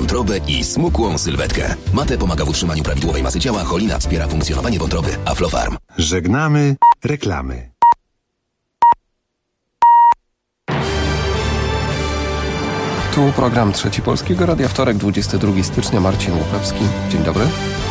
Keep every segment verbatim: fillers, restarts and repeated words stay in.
wątrobę i smukłą sylwetkę. Mate pomaga w utrzymaniu prawidłowej masy ciała, Cholina wspiera funkcjonowanie wątroby. Aflofarm. Żegnamy reklamy. Tu program Trzeci Polskiego Radia, wtorek, dwudziestego drugiego stycznia, Marcin Łupewski. Dzień dobry.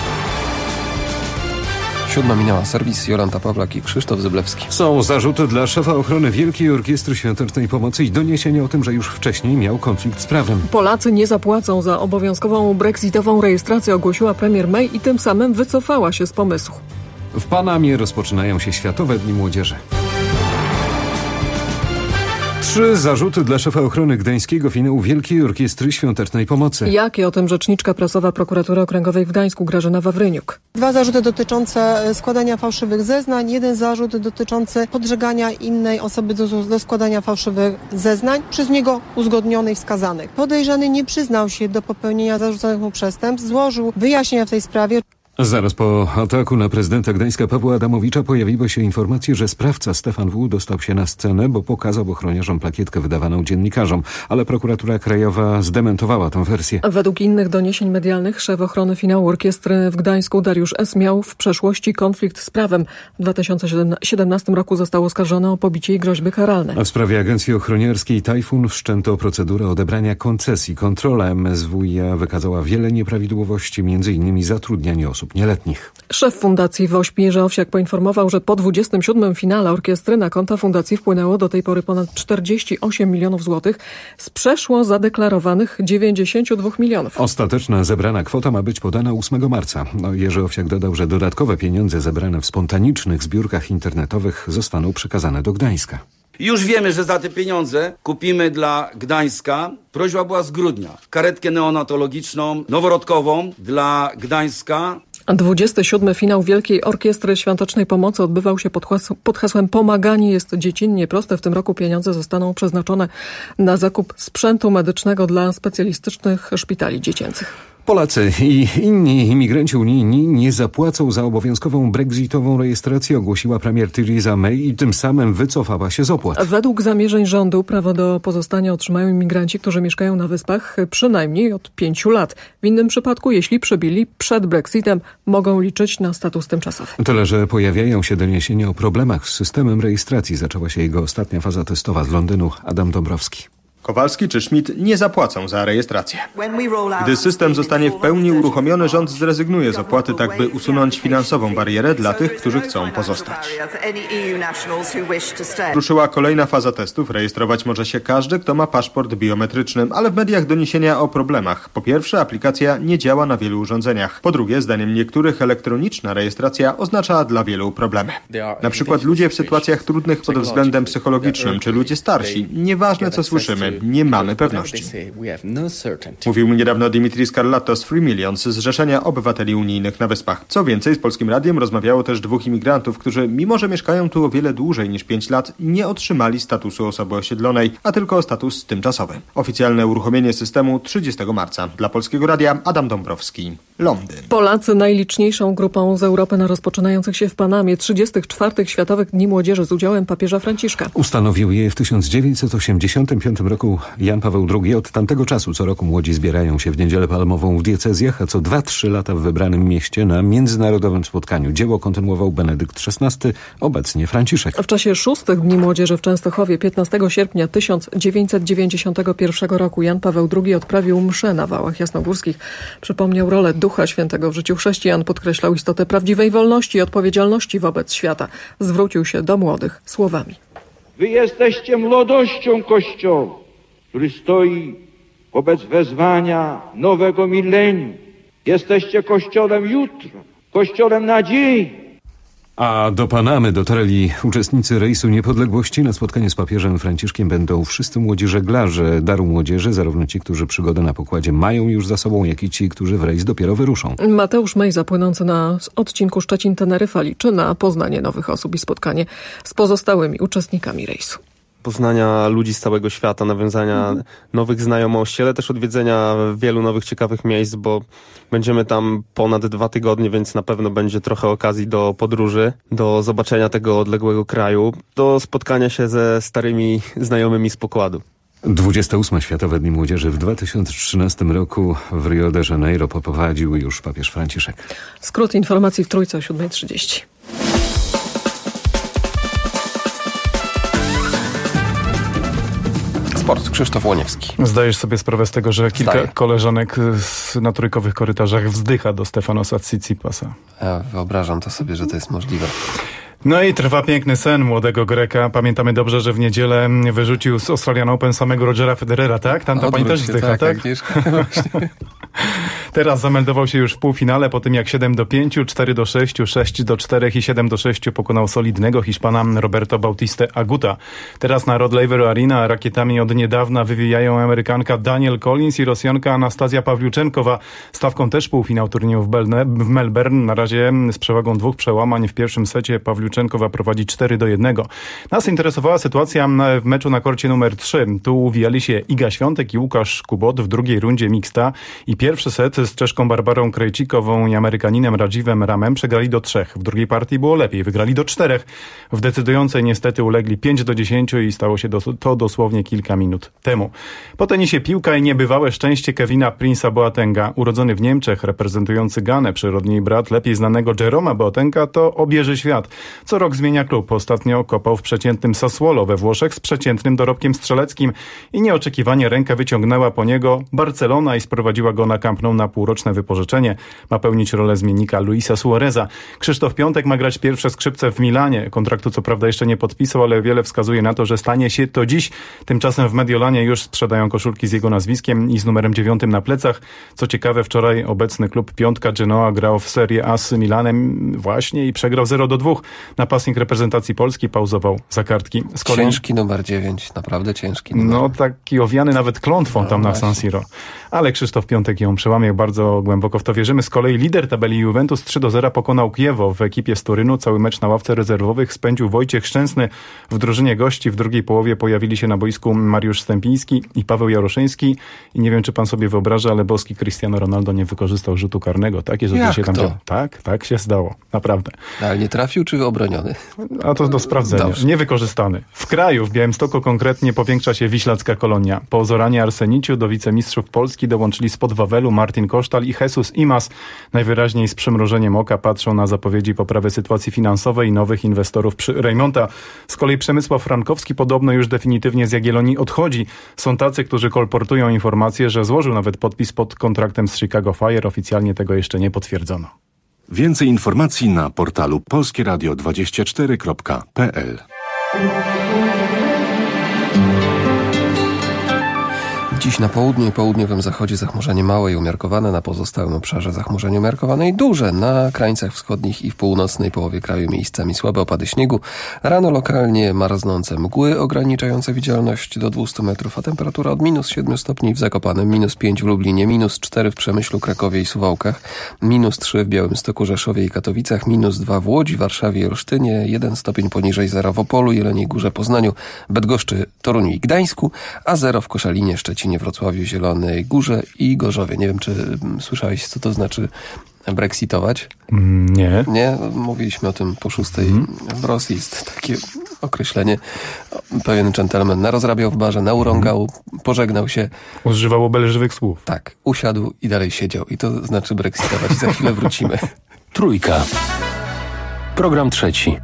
Siódma minęła, serwis Jolanta Pawlak i Krzysztof Zyblewski. Są zarzuty dla szefa ochrony Wielkiej Orkiestry Świątecznej Pomocy i doniesienia o tym, że już wcześniej miał konflikt z prawem. Polacy nie zapłacą za obowiązkową brexitową rejestrację, ogłosiła premier May i tym samym wycofała się z pomysłu. W Panamie rozpoczynają się Światowe Dni Młodzieży. Trzy zarzuty dla szefa ochrony gdańskiego finału Wielkiej Orkiestry Świątecznej Pomocy. Jakie? O tym rzeczniczka prasowa Prokuratury Okręgowej w Gdańsku Grażyna Wawryniuk. Dwa zarzuty dotyczące składania fałszywych zeznań, jeden zarzut dotyczący podżegania innej osoby do, do składania fałszywych zeznań, przez niego uzgodnionych, wskazanych. Podejrzany nie przyznał się do popełnienia zarzuconych mu przestępstw, złożył wyjaśnienia w tej sprawie. Zaraz po ataku na prezydenta Gdańska Pawła Adamowicza pojawiły się informacje, że sprawca Stefan W. dostał się na scenę, bo pokazał ochroniarzom plakietkę wydawaną dziennikarzom, ale prokuratura krajowa zdementowała tę wersję. Według innych doniesień medialnych szef ochrony finału orkiestry w Gdańsku Dariusz S. miał w przeszłości konflikt z prawem. W dwa tysiące siedemnastym roku został oskarżony o pobicie i groźby karalne. A w sprawie agencji ochroniarskiej Tajfun wszczęto procedurę odebrania koncesji. Kontrola M S W i A wykazała wiele nieprawidłowości, między innymi zatrudnianie osób nieletnich. Szef Fundacji WOŚP Jerzy Owsiak poinformował, że po dwudziestym siódmym finale orkiestry na konta fundacji wpłynęło do tej pory ponad czterdzieści osiem milionów złotych z przeszło zadeklarowanych dziewięćdziesięciu dwóch milionów. Ostateczna zebrana kwota ma być podana ósmego marca. No, Jerzy Owsiak dodał, że dodatkowe pieniądze zebrane w spontanicznych zbiórkach internetowych zostaną przekazane do Gdańska. Już wiemy, że za te pieniądze kupimy dla Gdańska, prośba była z grudnia, karetkę neonatologiczną, noworodkową dla Gdańska. dwudziesty siódmy finał Wielkiej Orkiestry Świątecznej Pomocy odbywał się pod, hasł- pod hasłem Pomaganie jest dziecinnie proste. W tym roku pieniądze zostaną przeznaczone na zakup sprzętu medycznego dla specjalistycznych szpitali dziecięcych. Polacy i inni imigranci unijni nie zapłacą za obowiązkową brexitową rejestrację, ogłosiła premier Theresa May i tym samym wycofała się z opłat. Według zamierzeń rządu prawo do pozostania otrzymają imigranci, którzy mieszkają na Wyspach przynajmniej od pięciu lat. W innym przypadku, jeśli przybyli przed Brexitem, mogą liczyć na status tymczasowy. Tyle, że pojawiają się doniesienia o problemach z systemem rejestracji. Zaczęła się jego ostatnia faza testowa. Z Londynu Adam Dąbrowski. Kowalski czy Schmidt nie zapłacą za rejestrację. Gdy system zostanie w pełni uruchomiony, rząd zrezygnuje z opłaty, tak by usunąć finansową barierę dla tych, którzy chcą pozostać. Ruszyła kolejna faza testów. Rejestrować może się każdy, kto ma paszport biometryczny, ale w mediach doniesienia o problemach. Po pierwsze, aplikacja nie działa na wielu urządzeniach. Po drugie, zdaniem niektórych elektroniczna rejestracja oznacza dla wielu problemy. Na przykład ludzie w sytuacjach trudnych pod względem psychologicznym, czy ludzie starsi. Nieważne co słyszymy. Nie mamy pewności. Mówił mi niedawno Dimitris Karlatos z Free Millions, Zrzeszenia Obywateli Unijnych na Wyspach. Co więcej, z Polskim Radiem rozmawiało też dwóch imigrantów, którzy mimo że mieszkają tu o wiele dłużej niż pięć lat, nie otrzymali statusu osoby osiedlonej, a tylko status tymczasowy. Oficjalne uruchomienie systemu trzydziestego marca. Dla Polskiego Radia Adam Dąbrowski, Londyn. Polacy najliczniejszą grupą z Europy na rozpoczynających się w Panamie trzydziestych czwartych Światowych Dni Młodzieży z udziałem papieża Franciszka. Ustanowił je w tysiąc dziewięćset osiemdziesiątym piątym roku Jan Paweł drugi. Od tamtego czasu co roku młodzi zbierają się w Niedzielę Palmową w diecezjach, a co dwa trzy lata w wybranym mieście na międzynarodowym spotkaniu. Dzieło kontynuował Benedykt szesnasty, obecnie Franciszek. W czasie szóstych Dni Młodzieży w Częstochowie piętnastego sierpnia tysiąc dziewięćset dziewięćdziesiątego pierwszego roku Jan Paweł drugi odprawił mszę na Wałach Jasnogórskich. Przypomniał rolę Ducha Świętego w życiu chrześcijan, podkreślał istotę prawdziwej wolności i odpowiedzialności wobec świata. Zwrócił się do młodych słowami. Wy jesteście młodością Kościoła, który stoi wobec wezwania nowego milenium. Jesteście Kościołem jutra, Kościołem nadziei. A do Panamy dotarli uczestnicy Rejsu Niepodległości. Na spotkanie z papieżem Franciszkiem będą wszyscy młodzi żeglarze Daru Młodzieży, zarówno ci, którzy przygodę na pokładzie mają już za sobą, jak i ci, którzy w rejs dopiero wyruszą. Mateusz Mejza, płynący na odcinku Szczecin-Teneryfa, liczy na poznanie nowych osób i spotkanie z pozostałymi uczestnikami rejsu. Poznania ludzi z całego świata, nawiązania mhm. nowych znajomości, ale też odwiedzenia wielu nowych ciekawych miejsc, bo będziemy tam ponad dwa tygodnie, więc na pewno będzie trochę okazji do podróży, do zobaczenia tego odległego kraju, do spotkania się ze starymi znajomymi z pokładu. dwudzieste ósme Światowe Dni Młodzieży w dwa tysiące trzynastym roku w Rio de Janeiro poprowadził już papież Franciszek. Skrót informacji w Trójce o siódma trzydzieści. Sport. Krzysztof Łoniewski. Zdajesz sobie sprawę z tego, że kilka Zdaję. koleżanek z, na trójkowych korytarzach wzdycha do Stefanosa Tsitsipasa. Ja wyobrażam to sobie, że to jest możliwe. No i trwa piękny sen młodego Greka. Pamiętamy dobrze, że w niedzielę wyrzucił z Australian Open samego Rogera Federera, tak? Tam ta pani też wzdycha, tak? tak? Teraz zameldował się już w półfinale po tym jak siedem do pięciu, cztery do sześciu, sześć do czterech i siedem do sześciu pokonał solidnego Hiszpana Roberto Bautistę Aguta. Teraz na Rod Laver Arena rakietami od niedawna wywijają Amerykanka Danielle Collins i Rosjanka Anastazja Pawliuczenkowa. Stawką też półfinał turnieju w, Belne, w Melbourne. Na razie z przewagą dwóch przełamań w pierwszym secie Pawliuczenkowa prowadzi cztery do jednego. Nas interesowała sytuacja w meczu na korcie numer trzy. Tu uwijali się Iga Świątek i Łukasz Kubot w drugiej rundzie mixta i pierwszy set z Czeszką Barbarą Krejcikową i Amerykaninem Radzivem Ramem przegrali do trzech. W drugiej partii było lepiej. Wygrali do czterech. W decydującej niestety ulegli pięć do dziesięciu i stało się dos- to dosłownie kilka minut temu. Po tenisie piłka i niebywałe szczęście Kevina Prince'a Boatenga. Urodzony w Niemczech, reprezentujący Ganę, przyrodni brat lepiej znanego Jeroma Boatenga, to obieży świat. Co rok zmienia klub. Ostatnio kopał w przeciętnym Sassuolo we Włoszech z przeciętnym dorobkiem strzeleckim i nieoczekiwanie rękę wyciągnęła po niego Barcelona i sprowadziła go na Camp Nou na półroczne wypożyczenie. Ma pełnić rolę zmiennika Luisa Suareza. Krzysztof Piątek ma grać pierwsze skrzypce w Milanie. Kontraktu co prawda jeszcze nie podpisał, ale wiele wskazuje na to, że stanie się to dziś. Tymczasem w Mediolanie już sprzedają koszulki z jego nazwiskiem i z numerem dziewiątym na plecach. Co ciekawe, wczoraj obecny klub Piątka Genoa grał w Serie A z Milanem właśnie i przegrał zero do dwóch. Napastnik reprezentacji Polski pauzował za kartki. Z kolei... Ciężki numer dziewięć, naprawdę ciężki numer. No taki owiany nawet klątwą no, tam właśnie. na San Siro. Ale Krzysztof Piątek ją przełamie, bardzo głęboko w to wierzymy. Z kolei lider tabeli Juventus trzy do zera pokonał Kiewo w ekipie z Torynu. Cały mecz na ławce rezerwowych spędził Wojciech Szczęsny. W drużynie gości w drugiej połowie pojawili się na boisku Mariusz Stępiński i Paweł Jaroszyński. I nie wiem, czy pan sobie wyobraża, ale boski Cristiano Ronaldo nie wykorzystał rzutu karnego. Takie rzeczy Jak się tam to? działo. Tak, tak się zdało. Naprawdę. Ale nie trafił, czy obroniony? A to do sprawdzenia. Dobrze. Niewykorzystany. W kraju, w Białymstoku konkretnie, powiększa się Wiślacka Kolonia. Po Zoranie Arseniciu do wicemistrzów Polski dołączyli spod Wawelu Martin Kosztal i Jesus Imas. Najwyraźniej z przymrużeniem oka patrzą na zapowiedzi poprawy sytuacji finansowej i nowych inwestorów przy Rejmonta. Z kolei Przemysław Frankowski podobno już definitywnie z Jagiellonii odchodzi. Są tacy, którzy kolportują informację, że złożył nawet podpis pod kontraktem z Chicago Fire. Oficjalnie tego jeszcze nie potwierdzono. Więcej informacji na portalu polskie radio dwadzieścia cztery kropka p l. Dziś na południu i południowym zachodzie zachmurzenie małe i umiarkowane, na pozostałym obszarze zachmurzenie umiarkowane i duże. Na krańcach wschodnich i w północnej połowie kraju miejscami słabe opady śniegu. Rano lokalnie marznące mgły ograniczające widzialność do dwieście metrów, a temperatura od minus siedem stopni w Zakopanem, minus pięć w Lublinie, minus cztery w Przemyślu, Krakowie i Suwałkach, minus trzy w Białymstoku, Rzeszowie i Katowicach, minus dwa w Łodzi, Warszawie i Olsztynie, jeden stopień poniżej zera w Opolu, Jeleniej Górze, Poznaniu, Bydgoszczy, Toruniu i Gdańsku, a zero w Koszalinie, Szczecinie, Wrocławiu, Zielonej Górze i Gorzowie. Nie wiem, czy mm, słyszałeś, co to znaczy brexitować? Mm, nie. Nie? Mówiliśmy o tym po szóstej mm. w Rosji. Jest takie określenie. Pewien dżentelmen narozrabiał w barze, naurągał, pożegnał się. Używał obelżywych słów. Tak. Usiadł i dalej siedział. I to znaczy brexitować. I za chwilę wrócimy. Trójka. Program trzeci.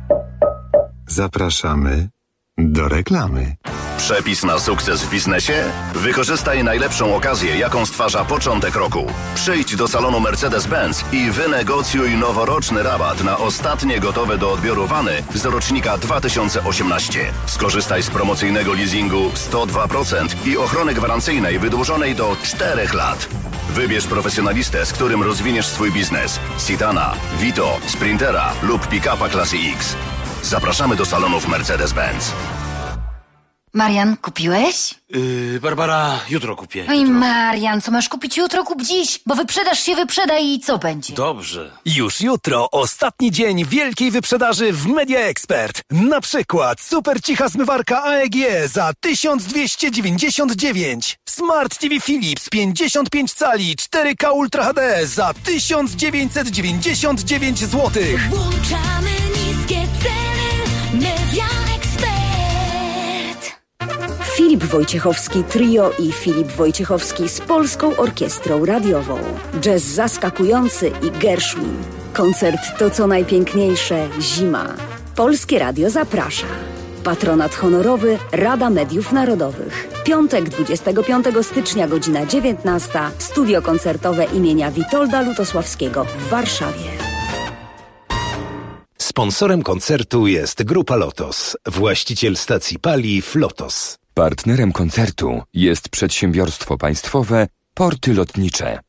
Zapraszamy do reklamy. Przepis na sukces w biznesie? Wykorzystaj najlepszą okazję, jaką stwarza początek roku. Przyjdź do salonu Mercedes-Benz i wynegocjuj noworoczny rabat na ostatnie gotowe do odbioru wany z rocznika dwa tysiące osiemnastego. Skorzystaj z promocyjnego leasingu sto dwa procent i ochrony gwarancyjnej wydłużonej do czterech lat. Wybierz profesjonalistę, z którym rozwiniesz swój biznes. Citana, Vito, Sprintera lub pick-upa klasy X. Zapraszamy do salonów Mercedes-Benz. Marian, kupiłeś? Yy, Barbara, jutro kupię. Oj, Marian, co masz kupić jutro, kup dziś, bo wyprzedaż się wyprzeda i co będzie? Dobrze. Już jutro ostatni dzień wielkiej wyprzedaży w Media Expert. Na przykład super cicha zmywarka A E G za tysiąc dwieście dziewięćdziesiąt dziewięć. Smart T V Philips pięćdziesiąt pięć cali cztery K Ultra H D za tysiąc dziewięćset dziewięćdziesiąt dziewięć złotych. Włączamy niskie ceny. Media Expert. Filip Wojciechowski Trio i Filip Wojciechowski z Polską Orkiestrą Radiową. Jazz zaskakujący i Gershwin. Koncert To co najpiękniejsze zima. Polskie Radio zaprasza. Patronat honorowy Rada Mediów Narodowych. Piątek dwudziestego piątego stycznia, godzina dziewiętnasta. Studio koncertowe imienia Witolda Lutosławskiego w Warszawie. Sponsorem koncertu jest Grupa Lotos, właściciel stacji paliw Lotos. Partnerem koncertu jest przedsiębiorstwo państwowe Porty Lotnicze.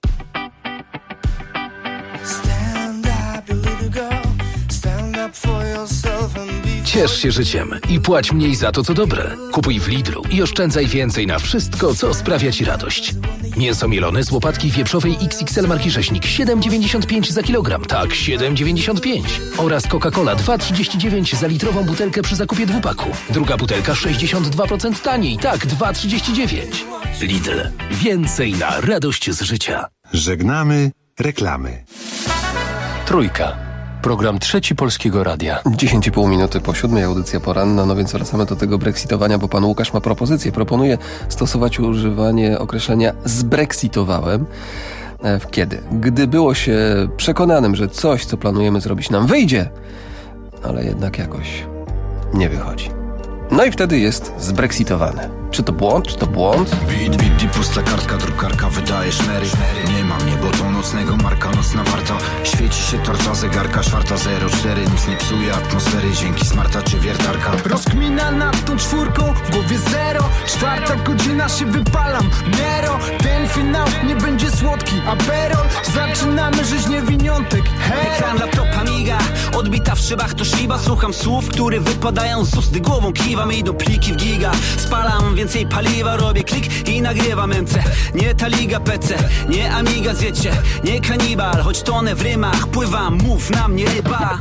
Ciesz się życiem i płać mniej za to, co dobre. Kupuj w Lidlu i oszczędzaj więcej na wszystko, co sprawia Ci radość. Mięso mielone z łopatki wieprzowej X X L marki Rzeźnik siedem dziewięćdziesiąt pięć za kilogram, tak, siedem dziewięćdziesiąt pięć. Oraz Coca-Cola dwa trzydzieści dziewięć za litrową butelkę przy zakupie dwupaku. Druga butelka sześćdziesiąt dwa procent taniej, tak, dwa trzydzieści dziewięć. Lidl. Więcej na radość z życia. Żegnamy reklamy. Trójka. Program Trzeci Polskiego Radia. dziesięć i pół minuty po siódmej, audycja poranna, no więc wracamy do tego brexitowania, bo pan Łukasz ma propozycję. Proponuje stosować używanie określenia zbrexitowałem. Kiedy? Gdy było się przekonanym, że coś, co planujemy zrobić, nam wyjdzie, ale jednak jakoś nie wychodzi. No i wtedy jest zbrexitowane. Czy to błąd, czy to błąd? Bit, bit, i pusta kartka, drukarka wydaje szmery. Nie ma mnie, bo to nocnego marka, nocna warta. Świeci się tarcza zegarka, czwarta zero cztery. Nic nie psuje atmosfery, dzięki smarta czy wiertarka. Rozkmina nad tą czwórką, w głowie zero. Czwarta godzina się wypalam, Nero. Ten finał nie będzie słodki, Aperol. Zaczynamy żyć niewiniątek, Ekran laptopa miga, odbita w szybach to Shiba. Słucham słów, które wypadają z ust, głową kiwam i do pliki w giga. Spalam więcej paliwa, robię klik i nagrywam M C. Nie ta liga P C, nie Amiga, zjecie, nie kanibal. Choć tonę w rymach pływam, mów na mnie ryba.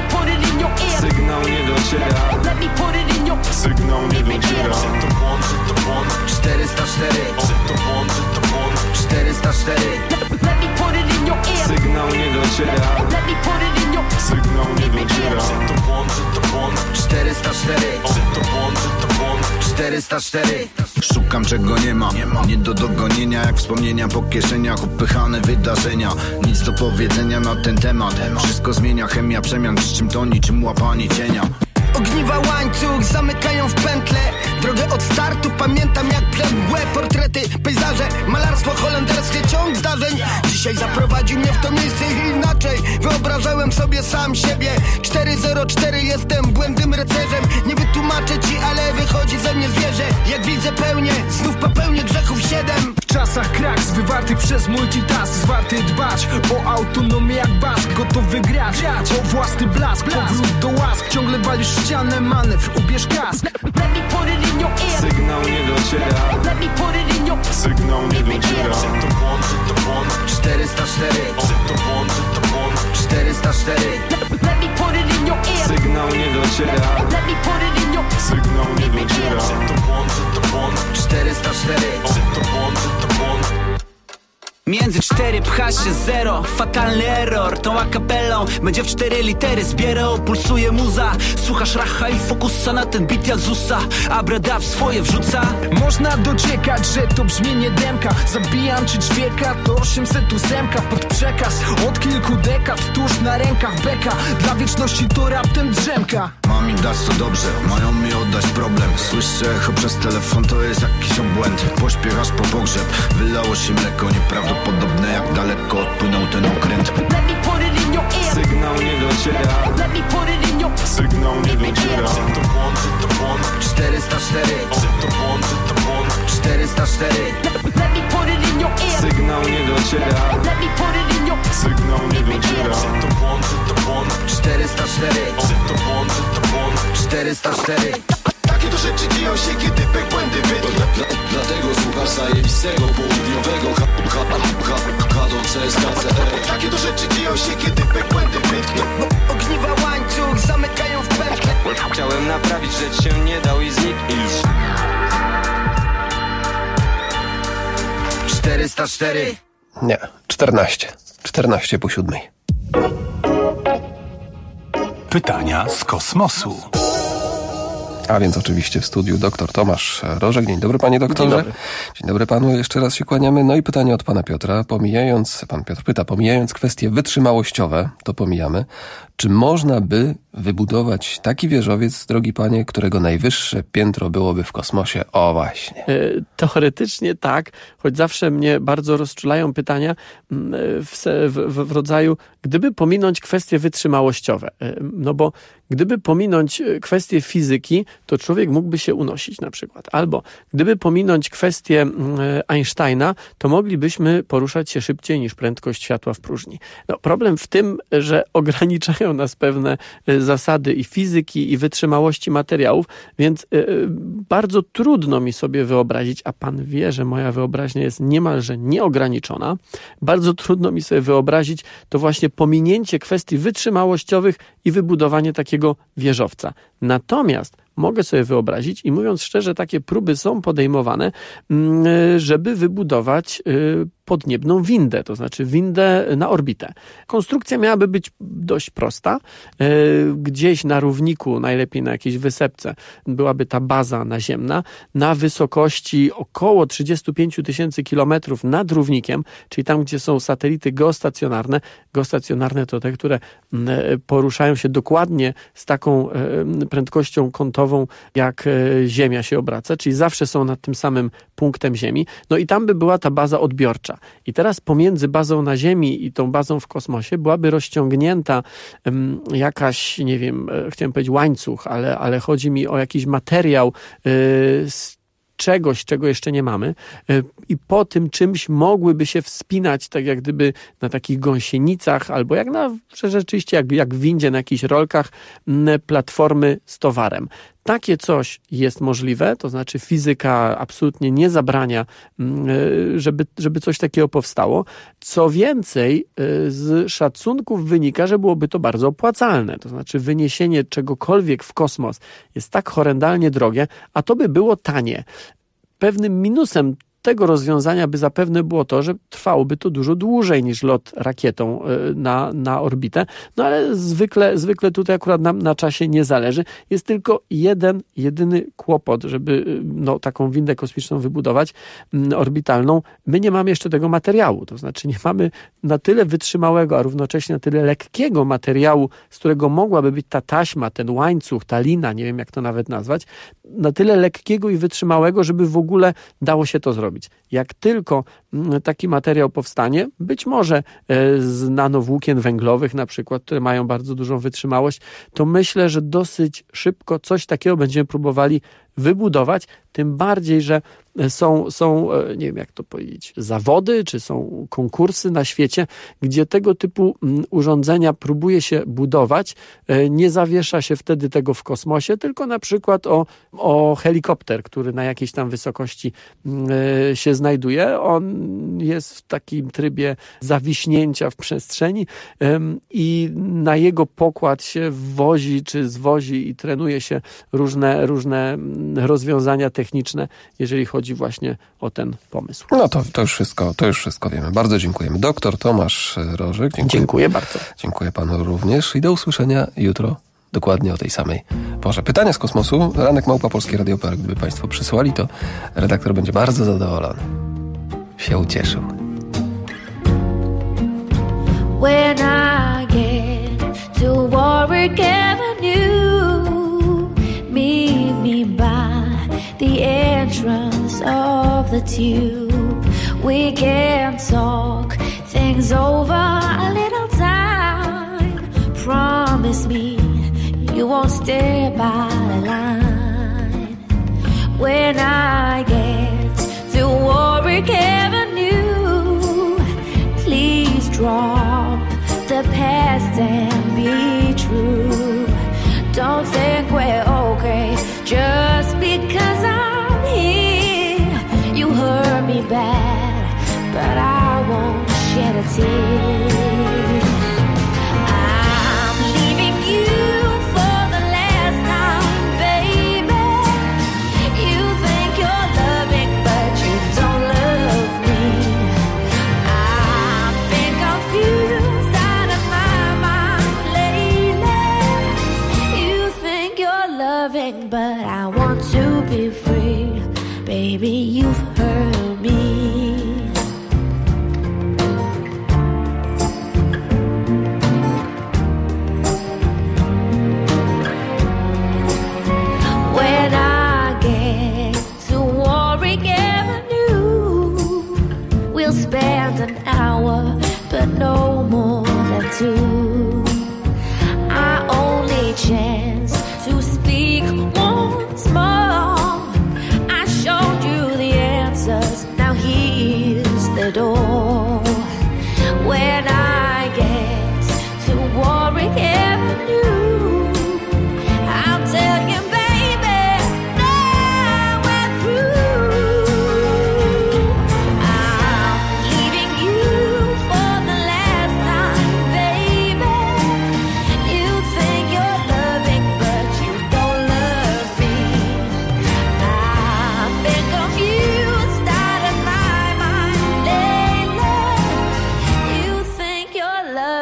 Sygnał nie dociera, sygnał nie dociera. Czy to błąd, czy to błąd? czterysta cztery. Czy to błąd, czy to błąd? czterysta cztery. Sygnał nie dociera, sygnał nie dociera. Czy to błąd, czy to błąd? czterysta cztery. Czy to błąd, czy to błąd? czterysta cztery. Szukam czego nie ma, nie do dogonienia, jak wspomnienia po kieszeniach, upychane wydarzenia. Nic do powiedzenia na ten temat. Wszystko zmienia chemia przemian, z czym to niczym łapanie cienia. Ogniwa łańcuch zamykają w pętle. Drogę od startu pamiętam jak plemgłe. Portrety, pejzaże, malarstwo holenderskie, ciąg zdarzeń. Dzisiaj zaprowadził mnie w to miejsce inaczej. Wyobrażałem sobie sam siebie. cztery zero cztery, jestem błędnym rycerzem. Nie wytłumaczę ci, ale wychodzi ze mnie zwierzę. Jak widzę pełnię, znów popełnię grzechów siedem. W czasach kraks wywartych przez multitask, zwarty dbać o autonomię jak bask. Gotowy grać, o własny blask. Powrót do łask, ciągle walisz ścianę, manewr, ubierz kask. Sygnał nie dociera, sygnał nie dociera. Czy to błąd, czy to błąd? czterysta cztery. Czy to błąd, czy to błąd? czterysta cztery. Sygnał nie dociera, sygnał nie dociera. Czy to błąd, czy to błąd? czterysta cztery. Czy to błąd, czy to błąd? Między cztery pcha się zero, fatalny error. Tą akapelą będzie w cztery litery zbierał. Pulsuje muza, słuchasz racha i fokusa na ten beat jak Zusa. Abradab swoje wrzuca. Można dociekać, że to brzmienie demka. Zabijam ci ćwieka, to osiemset ósemka. Pod przekaz od kilku dekad, tuż na rękach beka. Dla wieczności to raptem drzemka. Mam im dać to dobrze, mają mi oddać problem. Słyszę echo przez telefon, to jest jakiś obłęd. Pośpiech aż po pogrzeb, wylało się mleko. Nieprawdopodobne jak daleko odpłynął ten okręt. Sygnał nie dociera, sygnał nie dociera. Czy to błąd, czy to błąd? czterysta cztery. Czy to błąd, czy to błąd? czterysta cztery. Sygnał nie dociera, sygnał nie dociera. Czy to błąd, czy to błąd? czterysta cztery. Czy to błąd, czy to błąd? czterysta cztery. Takie to rzeczy dzieją się, kiedy pek błędy wytnie. Dlatego słuchasz zajebistego południowego H do C S K C E. Takie to rzeczy dzieją się, kiedy pek błędy wytnie. Ogniwa łańcuch zamykają w pętle. Chciałem naprawić, rzecz się nie dał i zniknąć. czterysta cztery. Nie, czternaście. czternaście po siódmej. Pytania z kosmosu. A więc oczywiście w studiu dr Tomasz Rożek. Dzień dobry, panie doktorze. Dzień dobry. Dzień dobry panu, jeszcze raz się kłaniamy. No i pytanie od pana Piotra. Pomijając, pan Piotr pyta, pomijając kwestie wytrzymałościowe, to pomijamy, czy można by wybudować taki wieżowiec, drogi panie, którego najwyższe piętro byłoby w kosmosie? O właśnie. Teoretycznie tak, choć zawsze mnie bardzo rozczulają pytania w, w, w rodzaju, gdyby pominąć kwestie wytrzymałościowe. No bo gdyby pominąć kwestie fizyki, to człowiek mógłby się unosić na przykład. Albo gdyby pominąć kwestie Einsteina, to moglibyśmy poruszać się szybciej niż prędkość światła w próżni. No, problem w tym, że ograniczają nas pewne zasady i fizyki, i wytrzymałości materiałów, więc bardzo trudno mi sobie wyobrazić, a pan wie, że moja wyobraźnia jest niemalże nieograniczona, bardzo trudno mi sobie wyobrazić to właśnie pominięcie kwestii wytrzymałościowych i wybudowanie takiego wieżowca. Natomiast mogę sobie wyobrazić i mówiąc szczerze, takie próby są podejmowane, żeby wybudować podniebną windę, to znaczy windę na orbitę. Konstrukcja miałaby być dość prosta. Gdzieś na równiku, najlepiej na jakiejś wysepce, byłaby ta baza naziemna na wysokości około trzydzieści pięć tysięcy kilometrów nad równikiem, czyli tam, gdzie są satelity geostacjonarne. Geostacjonarne to te, które poruszają się dokładnie z taką prędkością kątową, jak Ziemia się obraca, czyli zawsze są nad tym samym punktem Ziemi. No i tam by była ta baza odbiorcza. I teraz pomiędzy bazą na Ziemi i tą bazą w kosmosie byłaby rozciągnięta um, jakaś, nie wiem, chciałem powiedzieć łańcuch, ale, ale chodzi mi o jakiś materiał yy, z czegoś, czego jeszcze nie mamy i po tym czymś mogłyby się wspinać tak jak gdyby na takich gąsienicach albo jak na, rzeczywiście jak, jak w windzie na jakichś rolkach platformy z towarem. Takie coś jest możliwe, to znaczy fizyka absolutnie nie zabrania, żeby, żeby coś takiego powstało. Co więcej, z szacunków wynika, że byłoby to bardzo opłacalne. To znaczy wyniesienie czegokolwiek w kosmos jest tak horrendalnie drogie, a to by było tanie. Pewnym minusem tego rozwiązania by zapewne było to, że trwałoby to dużo dłużej niż lot rakietą na, na orbitę, no ale zwykle, zwykle tutaj akurat nam na czasie nie zależy. Jest tylko jeden, jedyny kłopot, żeby no, taką windę kosmiczną wybudować, orbitalną. My nie mamy jeszcze tego materiału, to znaczy nie mamy na tyle wytrzymałego, a równocześnie na tyle lekkiego materiału, z którego mogłaby być ta taśma, ten łańcuch, ta lina, nie wiem jak to nawet nazwać, na tyle lekkiego i wytrzymałego, żeby w ogóle dało się to zrobić. Jak tylko taki materiał powstanie, być może z nanowłókien węglowych na przykład, które mają bardzo dużą wytrzymałość, to myślę, że dosyć szybko coś takiego będziemy próbowali wybudować, tym bardziej, że są, są, nie wiem jak to powiedzieć, zawody, czy są konkursy na świecie, gdzie tego typu urządzenia próbuje się budować. Nie zawiesza się wtedy tego w kosmosie, tylko na przykład o, o helikopter, który na jakiejś tam wysokości się znajduje. On jest w takim trybie zawiśnięcia w przestrzeni i na jego pokład się wozi, czy zwozi i trenuje się różne, różne rozwiązania techniczne, jeżeli chodzi właśnie o ten pomysł. No to, to już wszystko, to już wszystko wiemy. Bardzo dziękujemy. Doktor Tomasz Rożek. Dziękuję, dziękuję bardzo. Dziękuję panu również i do usłyszenia jutro dokładnie o tej samej porze. Pytania z kosmosu, ranek małpa polskie radio kropka p l. Gdyby państwo przysłali, to redaktor będzie bardzo zadowolony. Się ucieszył. When I get to Warwick Avenue, meet me by the entrance of the tube. We can talk things over a little time. Promise me you won't stay by the line. When I get to Warwick Avenue, please drop the past and be true. Don't think we're okay just because I'm here. You hurt me bad, but I won't shed a tear. I'm leaving you for the last time, baby. You think you're loving, but you don't love me. I've been confused out of my mind lately. You think you're loving, but I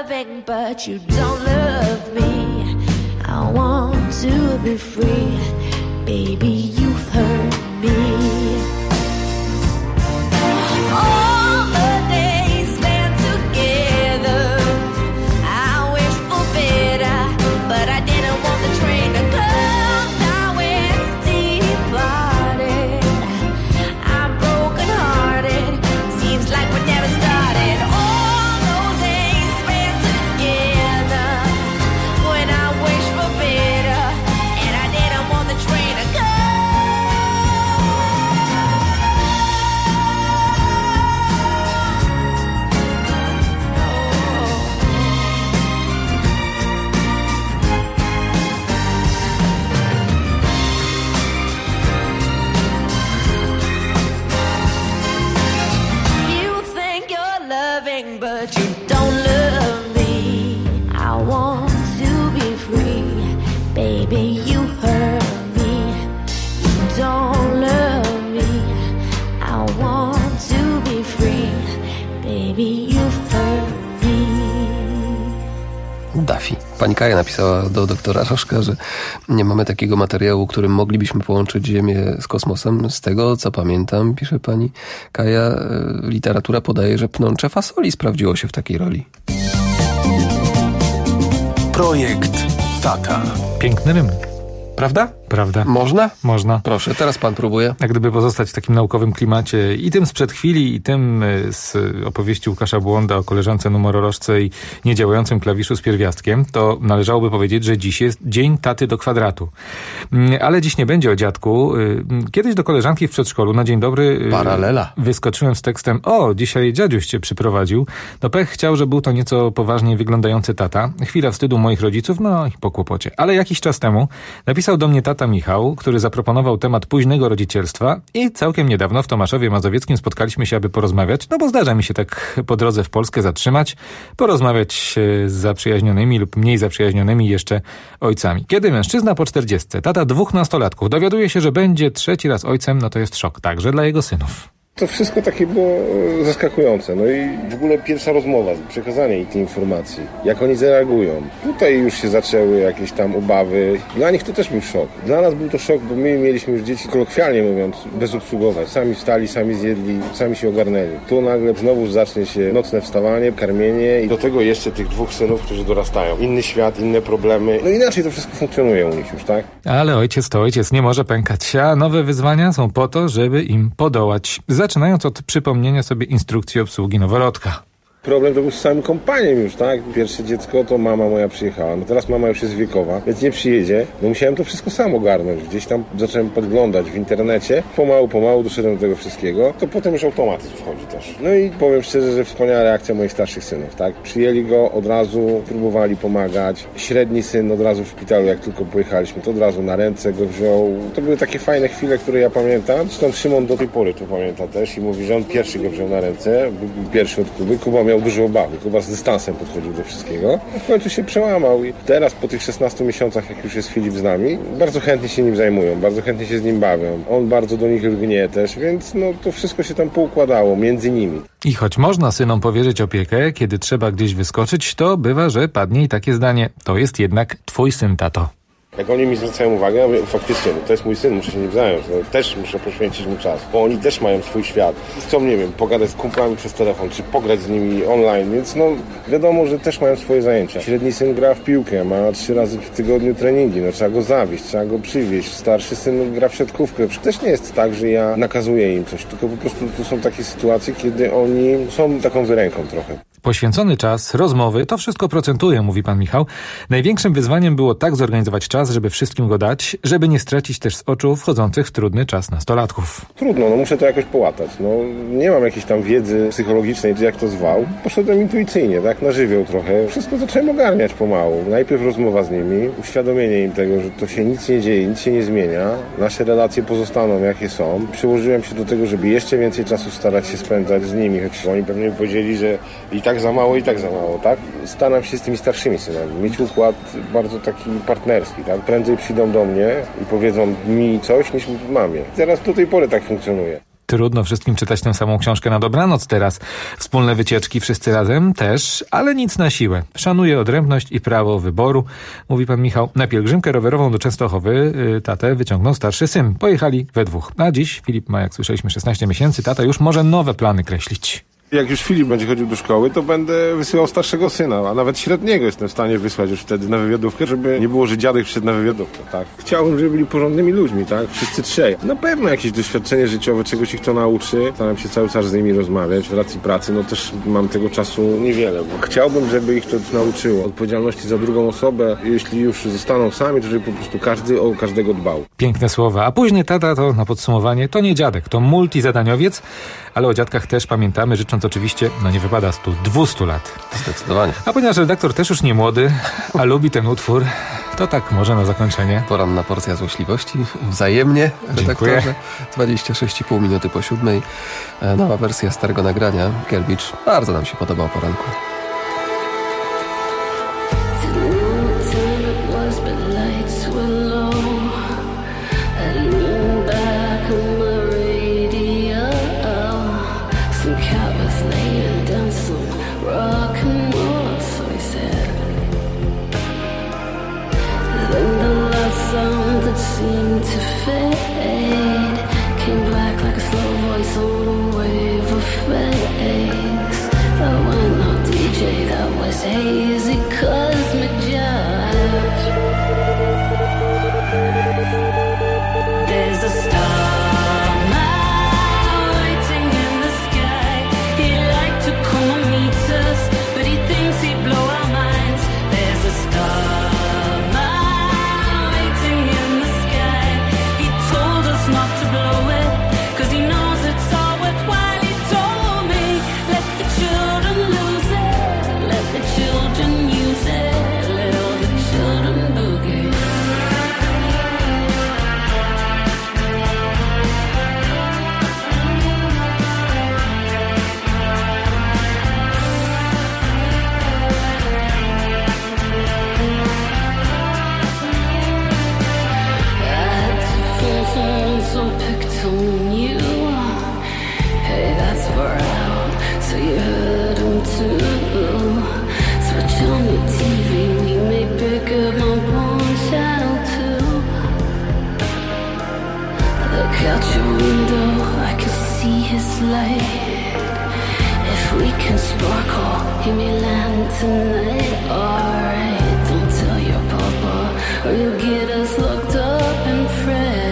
loving, but you don't love me. I want to be free, baby, you've hurt me. All the days spent together, I wish for better, but I didn't want the train to come. Now it's departed, I'm broken hearted, seems like we never started. All those days spent together, when I wish for better, and I didn't want the train to come. You think you're loving, but you don't love me. I want to be free, baby, you hurt me. You don't love me. I want to be free, baby, you've hurt me. Duffy. Pani Kaja napisała do doktora Rożka, że nie mamy takiego materiału, którym moglibyśmy połączyć Ziemię z kosmosem. Z tego, co pamiętam, pisze pani Kaja, literatura podaje, że pnącze fasoli sprawdziło się w takiej roli. Projekt Tata. Piękny rym. Prawda? Prawda. Można? Można. Proszę, teraz pan próbuje. Jak gdyby pozostać w takim naukowym klimacie i tym sprzed chwili, i tym z opowieści Łukasza Błonda o koleżance numerolożce i niedziałającym klawiszu z pierwiastkiem, to należałoby powiedzieć, że dziś jest Dzień Taty do kwadratu. Ale dziś nie będzie o dziadku. Kiedyś do koleżanki w przedszkolu na dzień dobry Paralela. wyskoczyłem z tekstem: o, dzisiaj dziadziuś cię przyprowadził. No pech chciał, że był to nieco poważniej wyglądający tata. Chwila wstydu moich rodziców, no i po kłopocie. Ale jakiś czas temu napisał do mnie tata Michał, który zaproponował temat późnego rodzicielstwa i całkiem niedawno w Tomaszowie Mazowieckim spotkaliśmy się, aby porozmawiać, no bo zdarza mi się tak po drodze w Polskę zatrzymać, porozmawiać z zaprzyjaźnionymi lub mniej zaprzyjaźnionymi jeszcze ojcami. Kiedy mężczyzna po czterdziestce, tata dwóch nastolatków, dowiaduje się, że będzie trzeci raz ojcem, no to jest szok, także dla jego synów. To wszystko takie było zaskakujące. No i w ogóle pierwsza rozmowa, przekazanie im tej informacji, jak oni zareagują. Tutaj już się zaczęły jakieś tam obawy. Dla nich to też był szok. Dla nas był to szok, bo my mieliśmy już dzieci, kolokwialnie mówiąc, bezobsługowe. Sami wstali, sami zjedli, sami się ogarnęli. Tu nagle znowu zacznie się nocne wstawanie, karmienie i do tego jeszcze tych dwóch synów, którzy dorastają. Inny świat, inne problemy. No inaczej to wszystko funkcjonuje u nich już, tak? Ale ojciec to ojciec, nie może pękać, a nowe wyzwania są po to, żeby im podołać. Zaczynając od przypomnienia sobie instrukcji obsługi noworodka. Problem to był z samym kompaniem już, tak? Pierwsze dziecko to mama moja przyjechała, no teraz mama już jest wiekowa, więc nie przyjedzie. No musiałem to wszystko sam ogarnąć. Gdzieś tam zacząłem podglądać w internecie. Pomału, pomału doszedłem do tego wszystkiego. To potem już automatyzm wchodzi też. No i powiem szczerze, że wspaniała reakcja moich starszych synów, tak? Przyjęli go od razu, próbowali pomagać. Średni syn od razu w szpitalu, jak tylko pojechaliśmy, to od razu na ręce go wziął. To były takie fajne chwile, które ja pamiętam. Zresztą Szymon do tej pory to pamięta też i mówi, że on pierwszy go wziął na ręce. Był pierwszy od Kuby. Kuba miał dużo obawy. Kuba z dystansem podchodził do wszystkiego. A w końcu się przełamał i teraz po tych szesnastu miesiącach, jak już jest Filip z nami, bardzo chętnie się nim zajmują, bardzo chętnie się z nim bawią. On bardzo do nich lgnie też, więc no to wszystko się tam poukładało między nimi. I choć można synom powierzyć opiekę, kiedy trzeba gdzieś wyskoczyć, to bywa, że padnie i takie zdanie: to jest jednak twój syn, tato. Jak oni mi zwracają uwagę, ja mówię, faktycznie, no to jest mój syn, muszę się nim zająć, no, też muszę poświęcić mu czas, bo oni też mają swój świat. Chcą, nie wiem, pogadać z kumplami przez telefon, czy pograć z nimi online, więc no wiadomo, że też mają swoje zajęcia. Średni syn gra w piłkę, ma trzy razy w tygodniu treningi, no trzeba go zawieźć, trzeba go przywieźć. Starszy syn gra w siatkówkę. Też nie jest tak, że ja nakazuję im coś, tylko po prostu to są takie sytuacje, kiedy oni są taką wyręką trochę. Poświęcony czas, rozmowy, to wszystko procentuje, mówi pan Michał. Największym wyzwaniem było tak zorganizować czas, żeby wszystkim go dać, żeby nie stracić też z oczu wchodzących w trudny czas nastolatków. Trudno, no muszę to jakoś połatać. No, nie mam jakiejś tam wiedzy psychologicznej, czy jak to zwał. Poszedłem intuicyjnie, tak, na żywioł trochę. Wszystko zacząłem ogarniać pomału. Najpierw rozmowa z nimi, uświadomienie im tego, że to się nic nie dzieje, nic się nie zmienia. Nasze relacje pozostaną jakie są. Przyłożyłem się do tego, żeby jeszcze więcej czasu starać się spędzać z nimi, choć oni pewnie by powiedzieli, że i tak za mało, i tak za mało, tak? Staram się z tymi starszymi synami mieć układ bardzo taki partnerski, tak? Prędzej przyjdą do mnie i powiedzą mi coś, niż mamie. Teraz do tej pory tak funkcjonuje. Trudno wszystkim czytać tę samą książkę na dobranoc teraz. Wspólne wycieczki wszyscy razem też, ale nic na siłę. Szanuję odrębność i prawo wyboru, mówi pan Michał. Na pielgrzymkę rowerową do Częstochowy y, tatę wyciągnął starszy syn. Pojechali we dwóch. A dziś Filip ma, jak słyszeliśmy, szesnaście miesięcy. Tata już może nowe plany kreślić. Jak już Filip będzie chodził do szkoły, to będę wysyłał starszego syna, a nawet średniego jestem w stanie wysłać już wtedy na wywiadówkę, żeby nie było, że dziadek przyszedł na wywiadówkę, tak? Chciałbym, żeby byli porządnymi ludźmi, tak? Wszyscy trzej. Na pewno jakieś doświadczenie życiowe, czegoś ich to nauczy. Staram się cały czas z nimi rozmawiać. W racji pracy, no też mam tego czasu niewiele, bo chciałbym, żeby ich to nauczyło. Odpowiedzialności za drugą osobę, jeśli już zostaną sami, to żeby po prostu każdy o każdego dbał. Piękne słowa. A później tata to, na podsumowanie, to nie dziadek, to multizadaniowiec, ale o dziadkach też pamiętamy, życząc oczywiście, no nie wypada stu, dwustu lat. Zdecydowanie. A ponieważ redaktor też już nie młody, a lubi ten utwór, to tak może na zakończenie. Poranna porcja złośliwości. Wzajemnie, redaktorze. dwadzieścia sześć i pół minuty po siódmej. Nowa wersja starego nagrania. Girl Beach. Bardzo nam się podoba o poranku. Seemed to fade, came black like a slow voice on a wave of face. That went no D J, that was hazy cosmic judge. There's a star now waiting in the sky. He'd like to come and meet us, but he thinks he'd blow our minds. There's a star not to blow it, cause he knows it's all worthwhile. He told me, let the children lose it, let the children use it, let all the children boogie. So picked on you. Hey, that's far out, so you heard him too. Switch on your T V, we may pick up my porn channel too. Look out your window, I can see his light. If we can sparkle, he may land tonight. Alright, don't tell your papa, or you'll get us locked up and prayed.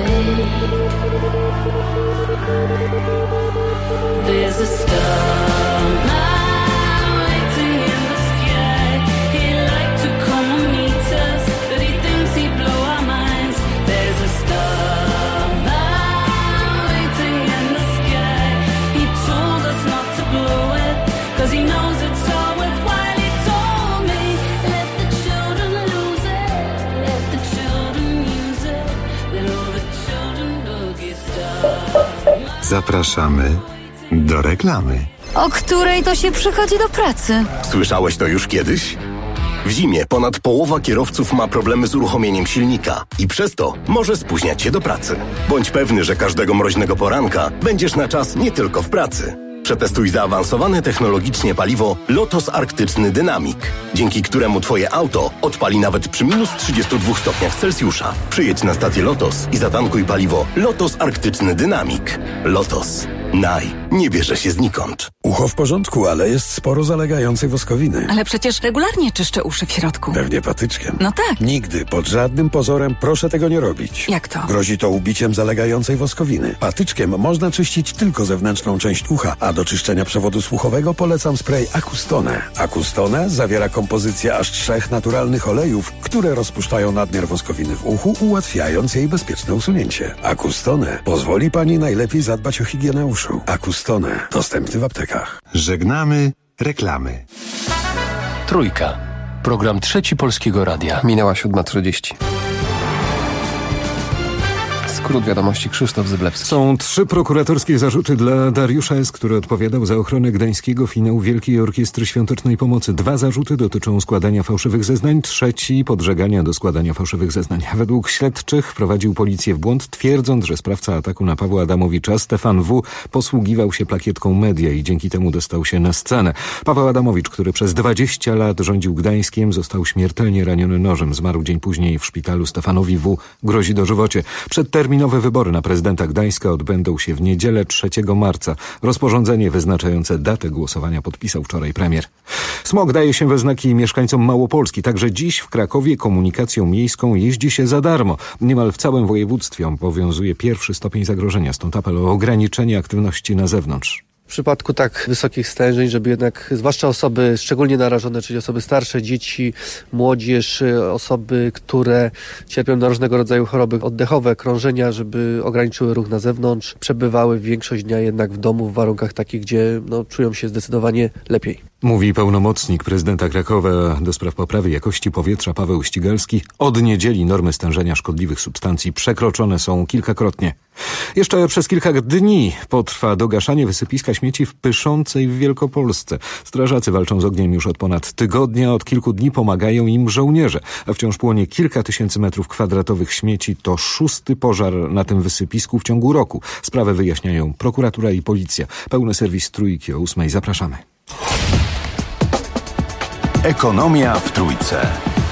There's a star now waiting in the sky. He'd like to come and meet us, but he thinks he'd blow our minds. There's a star now waiting in the sky. He told us not to blow it, cause he knows it's all worthwhile. He told me, let the children lose it, let the children use it, let all the children boogie star. Zapraszamy do reklamy. O której to się przychodzi do pracy? Słyszałeś to już kiedyś? W zimie ponad połowa kierowców ma problemy z uruchomieniem silnika i przez to może spóźniać się do pracy. Bądź pewny, że każdego mroźnego poranka będziesz na czas nie tylko w pracy. Przetestuj zaawansowane technologicznie paliwo Lotos Arktyczny Dynamic, dzięki któremu Twoje auto odpali nawet przy minus trzydziestu dwóch stopniach Celsjusza. Przyjedź na stację Lotos i zatankuj paliwo Lotos Arktyczny Dynamic. Lotos. Naj. Nie bierze się znikąd. Ucho w porządku, ale jest sporo zalegającej woskowiny. Ale przecież regularnie czyszczę uszy w środku. Pewnie patyczkiem. No tak. Nigdy, pod żadnym pozorem proszę tego nie robić. Jak to? Grozi to ubiciem zalegającej woskowiny. Patyczkiem można czyścić tylko zewnętrzną część ucha, a do czyszczenia przewodu słuchowego polecam spray Acustone. Acustone zawiera kompozycję aż trzech naturalnych olejów, które rozpuszczają nadmiar woskowiny w uchu, ułatwiając jej bezpieczne usunięcie. Acustone pozwoli Pani najlepiej zadbać o higienę uszu. Acustone. Dostępny w aptekach. Żegnamy reklamy. Trójka. Program Trzeci Polskiego Radia. Minęła siódma trzydzieści. skrót wiadomości Krzysztof Zyblewski. Są trzy prokuratorskie zarzuty dla Dariusza S., który odpowiadał za ochronę gdańskiego finału Wielkiej Orkiestry Świątecznej Pomocy. Dwa zarzuty dotyczą składania fałszywych zeznań, trzeci podżegania do składania fałszywych zeznań. Według śledczych wprowadził policję w błąd, twierdząc, że sprawca ataku na Pawła Adamowicza, Stefan W., posługiwał się plakietką media i dzięki temu dostał się na scenę. Paweł Adamowicz, który przez dwadzieścia lat rządził Gdańskiem, został śmiertelnie raniony nożem. Zmarł dzień później w szpitalu. Stefanowi W. grozi dożywocie. Przedterminowe wybory na prezydenta Gdańska odbędą się w niedzielę trzeciego marca. Rozporządzenie wyznaczające datę głosowania podpisał wczoraj premier. Smog daje się we znaki mieszkańcom Małopolski. Także dziś w Krakowie komunikacją miejską jeździ się za darmo. Niemal w całym województwie obowiązuje pierwszy stopień zagrożenia. Stąd apel o ograniczenie aktywności na zewnątrz. W przypadku tak wysokich stężeń, żeby jednak, zwłaszcza osoby szczególnie narażone, czyli osoby starsze, dzieci, młodzież, osoby, które cierpią na różnego rodzaju choroby oddechowe, krążenia, żeby ograniczyły ruch na zewnątrz, przebywały większość dnia jednak w domu w warunkach takich, gdzie no, czują się zdecydowanie lepiej. Mówi pełnomocnik prezydenta Krakowa do spraw poprawy jakości powietrza Paweł Ścigalski. Od niedzieli normy stężenia szkodliwych substancji przekroczone są kilkakrotnie. Jeszcze przez kilka dni potrwa dogaszanie wysypiska śmieci w Pyszącej w Wielkopolsce. Strażacy walczą z ogniem już od ponad tygodnia. Od kilku dni pomagają im żołnierze. A wciąż płonie kilka tysięcy metrów kwadratowych śmieci. To szósty pożar na tym wysypisku w ciągu roku. Sprawę wyjaśniają prokuratura i policja. Pełny serwis Trójki o ósmej. Zapraszamy. Ekonomia w Trójce.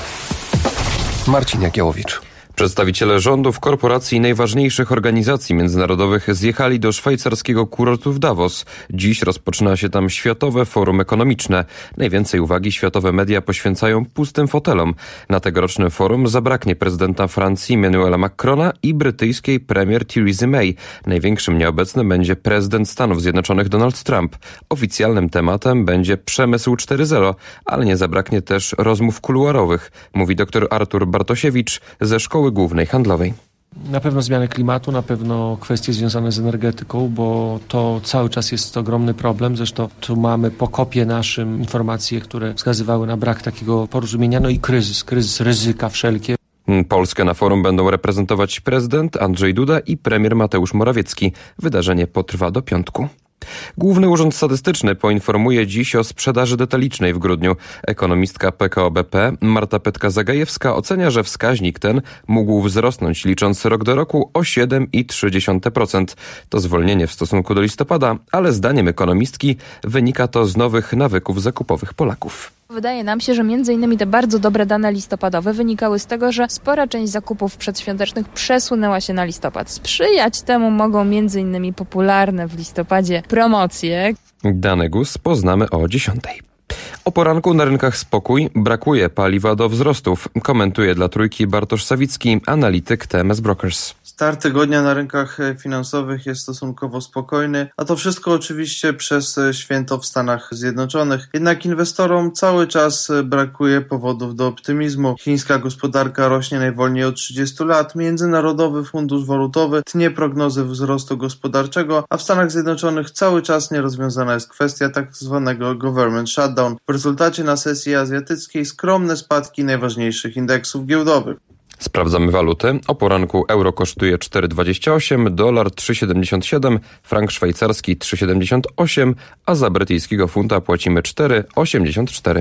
Marcin Jagiełowicz. Przedstawiciele rządów, korporacji i najważniejszych organizacji międzynarodowych zjechali do szwajcarskiego kurortu w Davos. Dziś rozpoczyna się tam Światowe Forum Ekonomiczne. Najwięcej uwagi światowe media poświęcają pustym fotelom. Na tegorocznym forum zabraknie prezydenta Francji Emmanuela Macrona i brytyjskiej premier Theresa May. Największym nieobecnym będzie prezydent Stanów Zjednoczonych Donald Trump. Oficjalnym tematem będzie przemysł cztery zero, ale nie zabraknie też rozmów kuluarowych, mówi dr Artur Bartosiewicz ze Szkoły Głównej Handlowej. Na pewno zmiany klimatu, na pewno kwestie związane z energetyką, bo to cały czas jest ogromny problem. Zresztą tu mamy po kopie naszym informacje, które wskazywały na brak takiego porozumienia, no i kryzys, kryzys ryzyka wszelkie. Polskę na forum będą reprezentować prezydent Andrzej Duda i premier Mateusz Morawiecki. Wydarzenie potrwa do piątku. Główny Urząd Statystyczny poinformuje dziś o sprzedaży detalicznej w grudniu. Ekonomistka P K O B P Marta Petka-Zagajewska ocenia, że wskaźnik ten mógł wzrosnąć licząc rok do roku o siedem przecinek trzy procent. To zwolnienie w stosunku do listopada, ale zdaniem ekonomistki wynika to z nowych nawyków zakupowych Polaków. Wydaje nam się, że między innymi te bardzo dobre dane listopadowe wynikały z tego, że spora część zakupów przedświątecznych przesunęła się na listopad. Sprzyjać temu mogą między innymi popularne w listopadzie promocje. Dane G U S poznamy o dziesiątej. O poranku na rynkach spokój, brakuje paliwa do wzrostów, komentuje dla Trójki Bartosz Sawicki, analityk T M S Brokers. Start tygodnia na rynkach finansowych jest stosunkowo spokojny, a to wszystko oczywiście przez święto w Stanach Zjednoczonych. Jednak inwestorom cały czas brakuje powodów do optymizmu. Chińska gospodarka rośnie najwolniej od trzydziestu lat, Międzynarodowy Fundusz Walutowy tnie prognozy wzrostu gospodarczego, a w Stanach Zjednoczonych cały czas nierozwiązana jest kwestia tak zwanego government shutdown. W rezultacie na sesji azjatyckiej skromne spadki najważniejszych indeksów giełdowych. Sprawdzamy waluty. O poranku euro kosztuje cztery dwadzieścia osiem, dolar trzy siedemdziesiąt siedem, frank szwajcarski trzy siedemdziesiąt osiem, a za brytyjskiego funta płacimy cztery osiemdziesiąt cztery.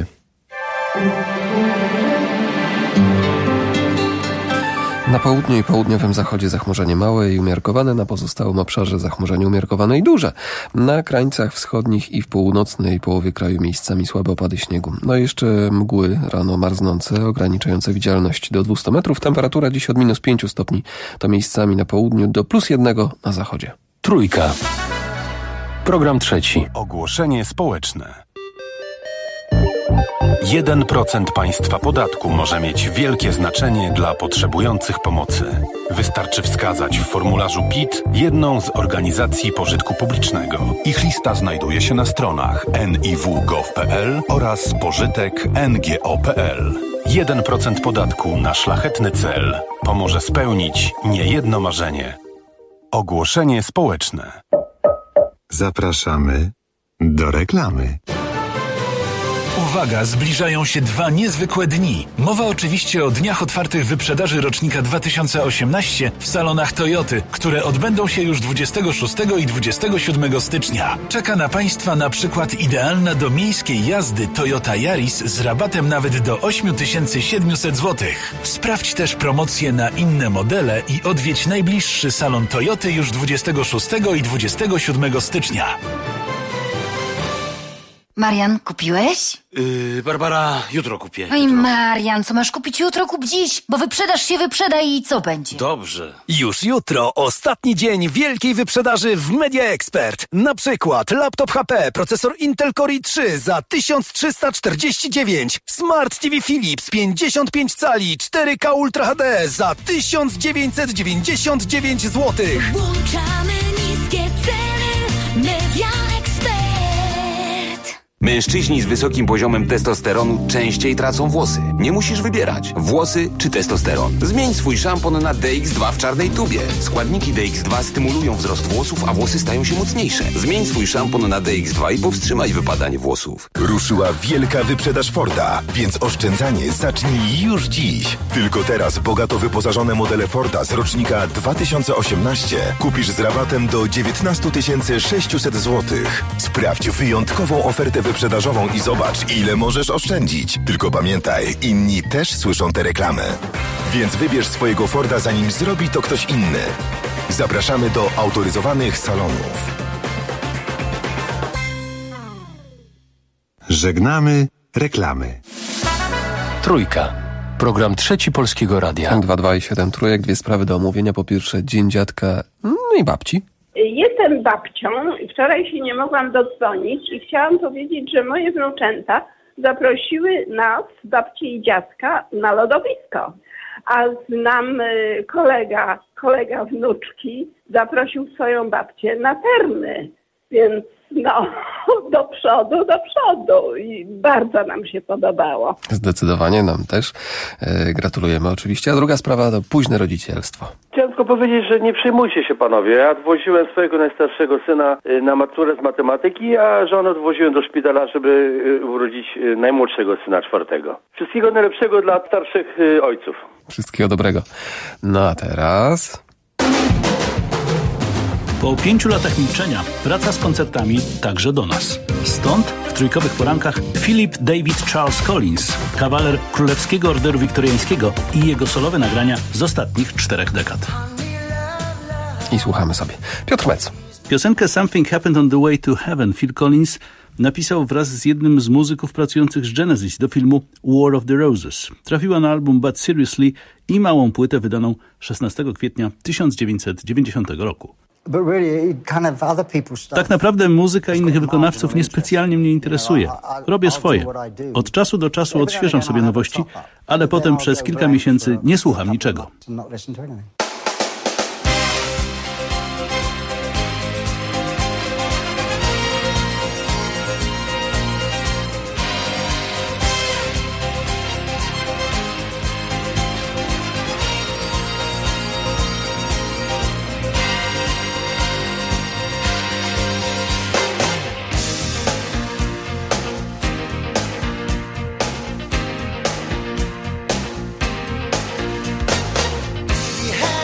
Na południu i południowym zachodzie zachmurzenie małe i umiarkowane, na pozostałym obszarze zachmurzenie umiarkowane i duże. Na krańcach wschodnich i w północnej połowie kraju miejscami słabe opady śniegu. No i jeszcze mgły rano marznące, ograniczające widzialność do dwustu metrów. Temperatura dziś od minus pięciu stopni, to miejscami na południu do plus jednego na zachodzie. Trójka. Program trzeci. Ogłoszenie społeczne. jeden procent państwa podatku może mieć wielkie znaczenie dla potrzebujących pomocy. Wystarczy wskazać w formularzu P I T jedną z organizacji pożytku publicznego. Ich lista znajduje się na stronach en i w kropka gov kropka p l oraz pożytek kropka n g o kropka p l. jeden procent podatku na szlachetny cel pomoże spełnić niejedno marzenie. Ogłoszenie społeczne. Zapraszamy do reklamy. Uwaga, zbliżają się dwa niezwykłe dni. Mowa oczywiście o dniach otwartych wyprzedaży rocznika dwa tysiące osiemnaście w salonach Toyoty, które odbędą się już dwudziestego szóstego i dwudziestego siódmego stycznia. Czeka na Państwa na przykład idealna do miejskiej jazdy Toyota Yaris z rabatem nawet do osiem tysięcy siedemset złotych. Sprawdź też promocje na inne modele i odwiedź najbliższy salon Toyoty już dwudziestego szóstego i dwudziestego siódmego stycznia. Marian, kupiłeś? Yy, Barbara, jutro kupię. Oj, Marian, co masz kupić jutro, kup dziś, bo wyprzedasz się, wyprzeda i co będzie? Dobrze. Już jutro ostatni dzień wielkiej wyprzedaży w Media Expert. Na przykład laptop H P, procesor Intel Core i trzy za tysiąc trzysta czterdzieści dziewięć, Smart T V Philips pięćdziesiąt pięć cali cztery K Ultra H D za tysiąc dziewięćset dziewięćdziesiąt dziewięć złotych. Włączamy niskie ceny, Media Expert. Mężczyźni z wysokim poziomem testosteronu częściej tracą włosy. Nie musisz wybierać, włosy czy testosteron. Zmień swój szampon na D X dwa w czarnej tubie. Składniki D X dwa stymulują wzrost włosów, a włosy stają się mocniejsze. Zmień swój szampon na D X dwa i powstrzymaj wypadanie włosów. Ruszyła wielka wyprzedaż Forda, więc oszczędzanie zacznij już dziś. Tylko teraz bogato wyposażone modele Forda z rocznika dwa tysiące osiemnaście kupisz z rabatem do dziewiętnaście tysięcy sześćset złotych. Sprawdź wyjątkową ofertę wyprzedażową i zobacz, ile możesz oszczędzić. Tylko pamiętaj, inni też słyszą tę reklamę. Więc wybierz swojego Forda, zanim zrobi to ktoś inny. Zapraszamy do autoryzowanych salonów. Żegnamy reklamy. Trójka. Program Trzeci Polskiego Radia. dwa dwa i siedem trójek, dwie sprawy do omówienia. Po pierwsze, dzień dziadka, no i babci. Jestem babcią i wczoraj się nie mogłam dodzwonić i chciałam powiedzieć, że moje wnuczęta zaprosiły nas, babci i dziadka, na lodowisko. A znam kolega, kolega wnuczki zaprosił swoją babcię na termy, więc no, do przodu, do przodu i bardzo nam się podobało. Zdecydowanie nam też. E, gratulujemy oczywiście. A druga sprawa to późne rodzicielstwo. Chciałem tylko powiedzieć, że nie przejmujcie się panowie. Ja odwoziłem swojego najstarszego syna na maturę z matematyki, a żonę odwoziłem do szpitala, żeby urodzić najmłodszego syna czwartego. Wszystkiego najlepszego dla starszych ojców. Wszystkiego dobrego. No a teraz... Po pięciu latach milczenia wraca z koncertami także do nas. Stąd w trójkowych porankach Philip David Charles Collins, kawaler Królewskiego Orderu Wiktoriańskiego i jego solowe nagrania z ostatnich czterech dekad. I słuchamy sobie. Piotr Mec. Piosenkę Something Happened on the Way to Heaven Phil Collins napisał wraz z jednym z muzyków pracujących z Genesis do filmu War of the Roses. Trafiła na album But Seriously i małą płytę wydaną szesnastego kwietnia tysiąc dziewięćset dziewięćdziesiątego roku. Tak naprawdę muzyka innych wykonawców niespecjalnie mnie interesuje. Robię swoje. Od czasu do czasu odświeżam sobie nowości, ale potem przez kilka miesięcy nie słucham niczego. We had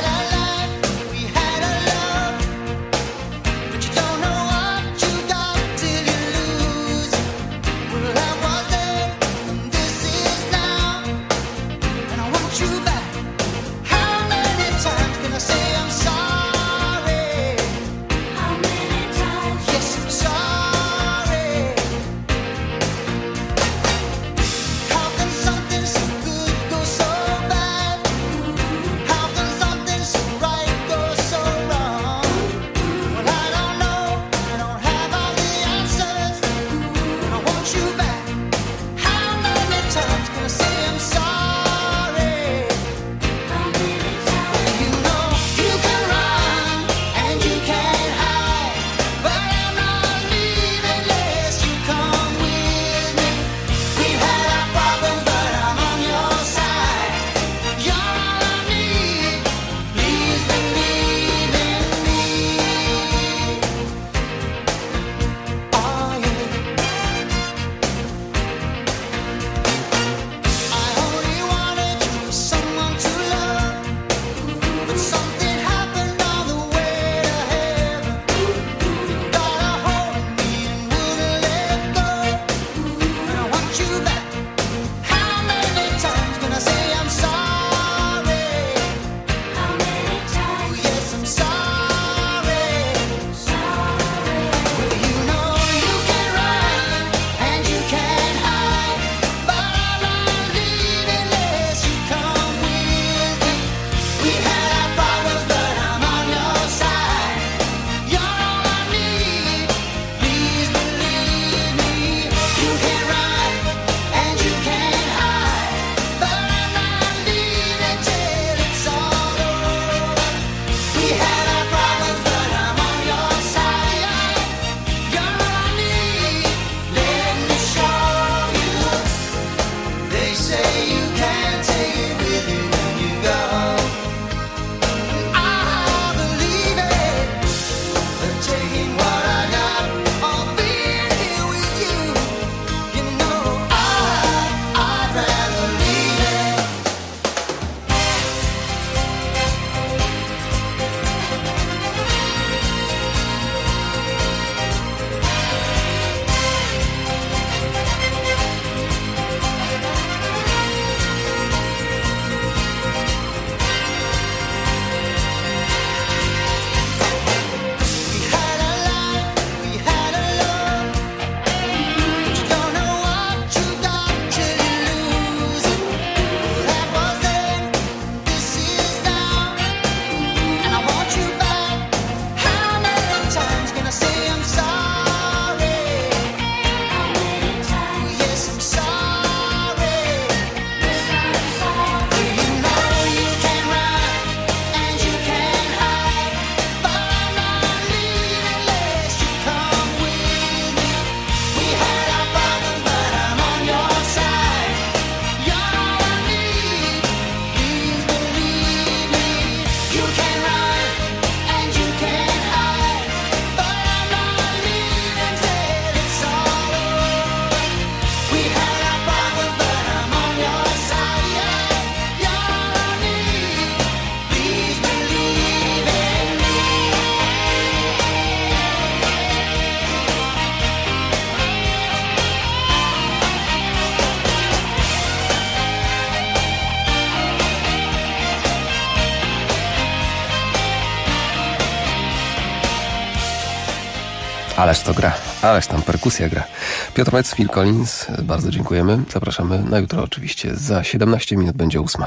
Ależ to gra, ależ tam perkusja gra. Piotr Metz, Phil Collins, bardzo dziękujemy. Zapraszamy na jutro oczywiście. Za siedemnaście minut będzie ósma.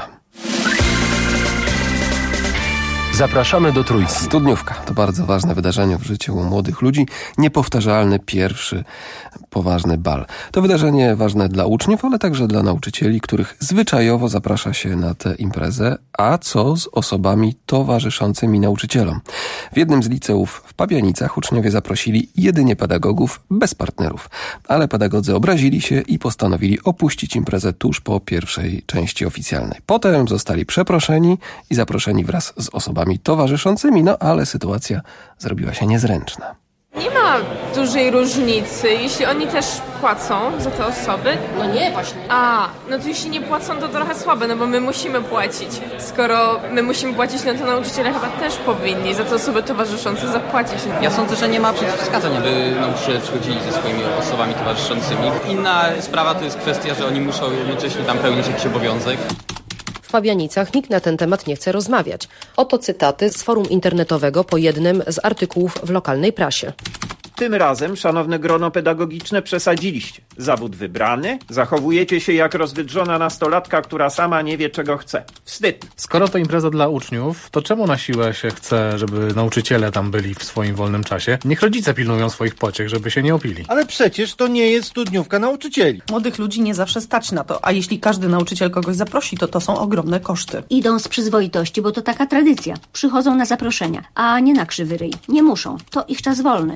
Zapraszamy do Trójki. Studniówka to bardzo ważne wydarzenie w życiu młodych ludzi. Niepowtarzalny, pierwszy, poważny bal. To wydarzenie ważne dla uczniów, ale także dla nauczycieli, których zwyczajowo zaprasza się na tę imprezę. A co z osobami towarzyszącymi nauczycielom? W jednym z liceów w Pabianicach uczniowie zaprosili jedynie pedagogów bez partnerów. Ale pedagodzy obrazili się i postanowili opuścić imprezę tuż po pierwszej części oficjalnej. Potem zostali przeproszeni i zaproszeni wraz z osobami towarzyszącymi, no ale sytuacja zrobiła się niezręczna. Nie ma dużej różnicy, jeśli oni też płacą za te osoby. No nie, właśnie. A, no to jeśli nie płacą, to trochę słabe, no bo my musimy płacić. Skoro my musimy płacić, no to nauczyciele chyba też powinni za te osoby towarzyszące zapłacić. Ja sądzę, że nie ma przeciwwskazań, aby nauczyciele przychodzili ze swoimi osobami towarzyszącymi. Inna sprawa to jest kwestia, że oni muszą jednocześnie tam pełnić jakiś obowiązek. W Fabianicach nikt na ten temat nie chce rozmawiać. Oto cytaty z forum internetowego po jednym z artykułów w lokalnej prasie. Tym razem, szanowne grono pedagogiczne, przesadziliście. Zawód wybrany, zachowujecie się jak rozwydrzona nastolatka, która sama nie wie, czego chce. Wstyd. Skoro to impreza dla uczniów, to czemu na siłę się chce, żeby nauczyciele tam byli w swoim wolnym czasie? Niech rodzice pilnują swoich pociech, żeby się nie opili. Ale przecież to nie jest studniówka nauczycieli. Młodych ludzi nie zawsze stać na to, a jeśli każdy nauczyciel kogoś zaprosi, to to są ogromne koszty. Idą z przyzwoitości, bo to taka tradycja. Przychodzą na zaproszenia, a nie na krzywy ryj. Nie muszą. To ich czas wolny.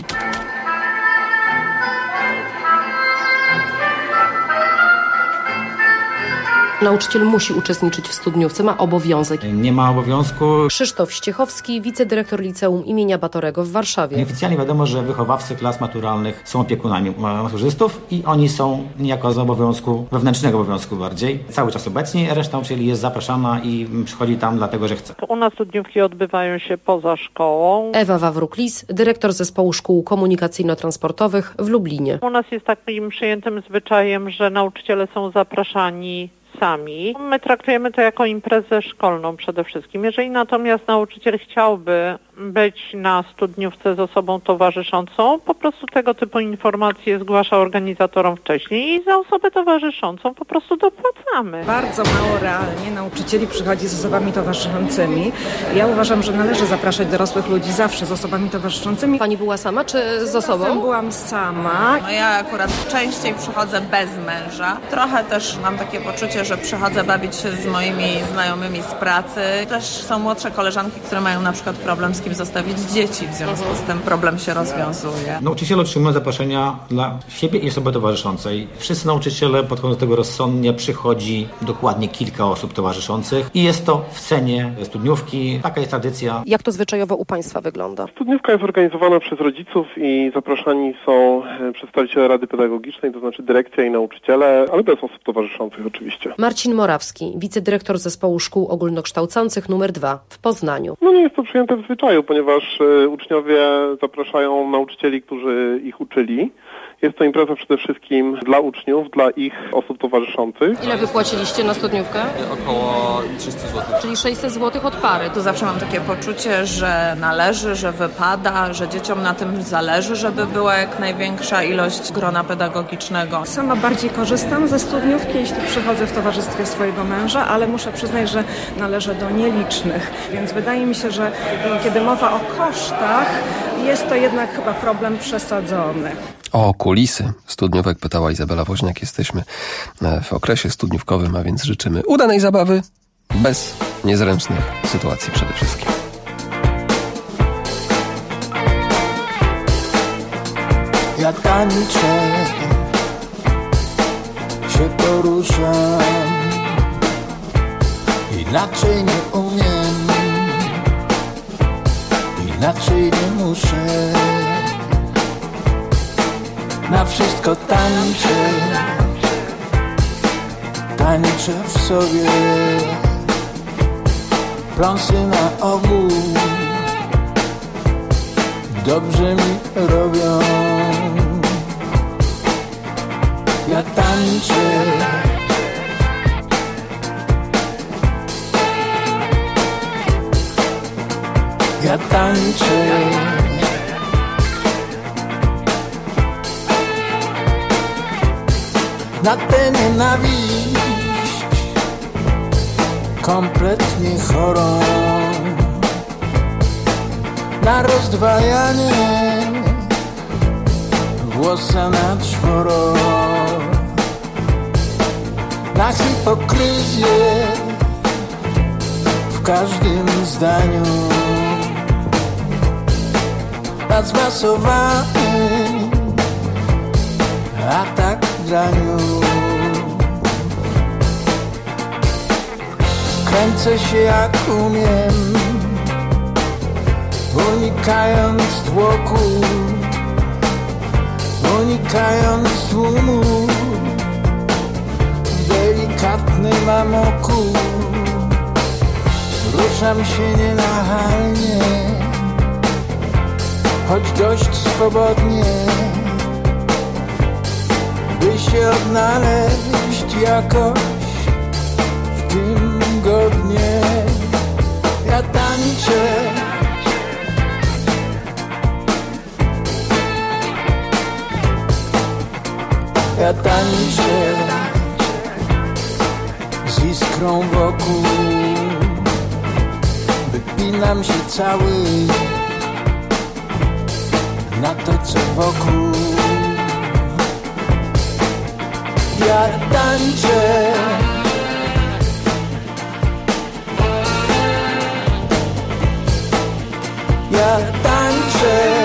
Nauczyciel musi uczestniczyć w studniówce, ma obowiązek. Nie ma obowiązku. Krzysztof Ściechowski, wicedyrektor liceum imienia Batorego w Warszawie. Nieoficjalnie wiadomo, że wychowawcy klas maturalnych są opiekunami maturzystów i oni są niejako z obowiązku, wewnętrznego obowiązku bardziej, cały czas obecni, reszta nauczycieli jest zapraszana i przychodzi tam dlatego, że chce. U nas studniówki odbywają się poza szkołą. Ewa Wawruk-Lis, dyrektor zespołu szkół komunikacyjno-transportowych w Lublinie. U nas jest takim przyjętym zwyczajem, że nauczyciele są zapraszani sami. My traktujemy to jako imprezę szkolną przede wszystkim. Jeżeli natomiast nauczyciel chciałby być na studniówce z osobą towarzyszącą, po prostu tego typu informacje zgłasza organizatorom wcześniej i za osobę towarzyszącą po prostu dopłacamy. Bardzo mało realnie nauczycieli przychodzi z osobami towarzyszącymi. Ja uważam, że należy zapraszać dorosłych ludzi zawsze z osobami towarzyszącymi. Pani była sama czy z osobą? Ja byłam sama. No ja akurat częściej przychodzę bez męża. Trochę też mam takie poczucie, że przychodzę bawić się z moimi znajomymi z pracy. Też są młodsze koleżanki, które mają na przykład problem z kim zostawić dzieci, w związku z tym problem się rozwiązuje. Nauczyciele otrzymują zaproszenia dla siebie i osoby towarzyszącej. Wszyscy nauczyciele podchodzą do tego rozsądnie, przychodzi dokładnie kilka osób towarzyszących i jest to w cenie studniówki. Taka jest tradycja. Jak to zwyczajowo u Państwa wygląda? Studniówka jest organizowana przez rodziców i zapraszani są przedstawiciele Rady Pedagogicznej, to znaczy dyrekcja i nauczyciele, ale bez osób towarzyszących oczywiście. Marcin Morawski, wicedyrektor zespołu szkół ogólnokształcących numer dwa w Poznaniu. No nie jest to przyjęte w zwyczaju, ponieważ uczniowie zapraszają nauczycieli, którzy ich uczyli. Jest to impreza przede wszystkim dla uczniów, dla ich osób towarzyszących. Ile wypłaciliście na studniówkę? Około trzysta złotych. Czyli sześćset złotych od pary. Tu zawsze mam takie poczucie, że należy, że wypada, że dzieciom na tym zależy, żeby była jak największa ilość grona pedagogicznego. Sama bardziej korzystam ze studniówki, jeśli przychodzę w towarzystwie swojego męża, ale muszę przyznać, że należę do nielicznych. Więc wydaje mi się, że kiedy mowa o kosztach, jest to jednak chyba problem przesadzony. O kulisy studniówek pytała Izabela Woźniak. Jesteśmy w okresie studniówkowym, a więc życzymy udanej zabawy, bez niezręcznych sytuacji przede wszystkim. Ja tańczę, się poruszam, inaczej nie umiem, inaczej nie muszę. Na wszystko tańczę, tańczę w sobie, pląsy na ogół dobrze mi robią. Ja tańczę, ja tańczę, na tę nienawiść kompletnie chorą, na rozdwajanie włosa na czworo, na hipokryzję w każdym zdaniu, na zmasowany atak graniu. Kręcę się jak umiem, unikając tłoku, unikając tłumu, w delikatnym amoku. Ruszam się nienachalnie, choć dość swobodnie, by się odnaleźć jakoś w tym godnie. Ja tańczę, ja tańczę z iskrą wokół, wypinam się cały na to, co wokół. Ja tańczę, ja tańczę,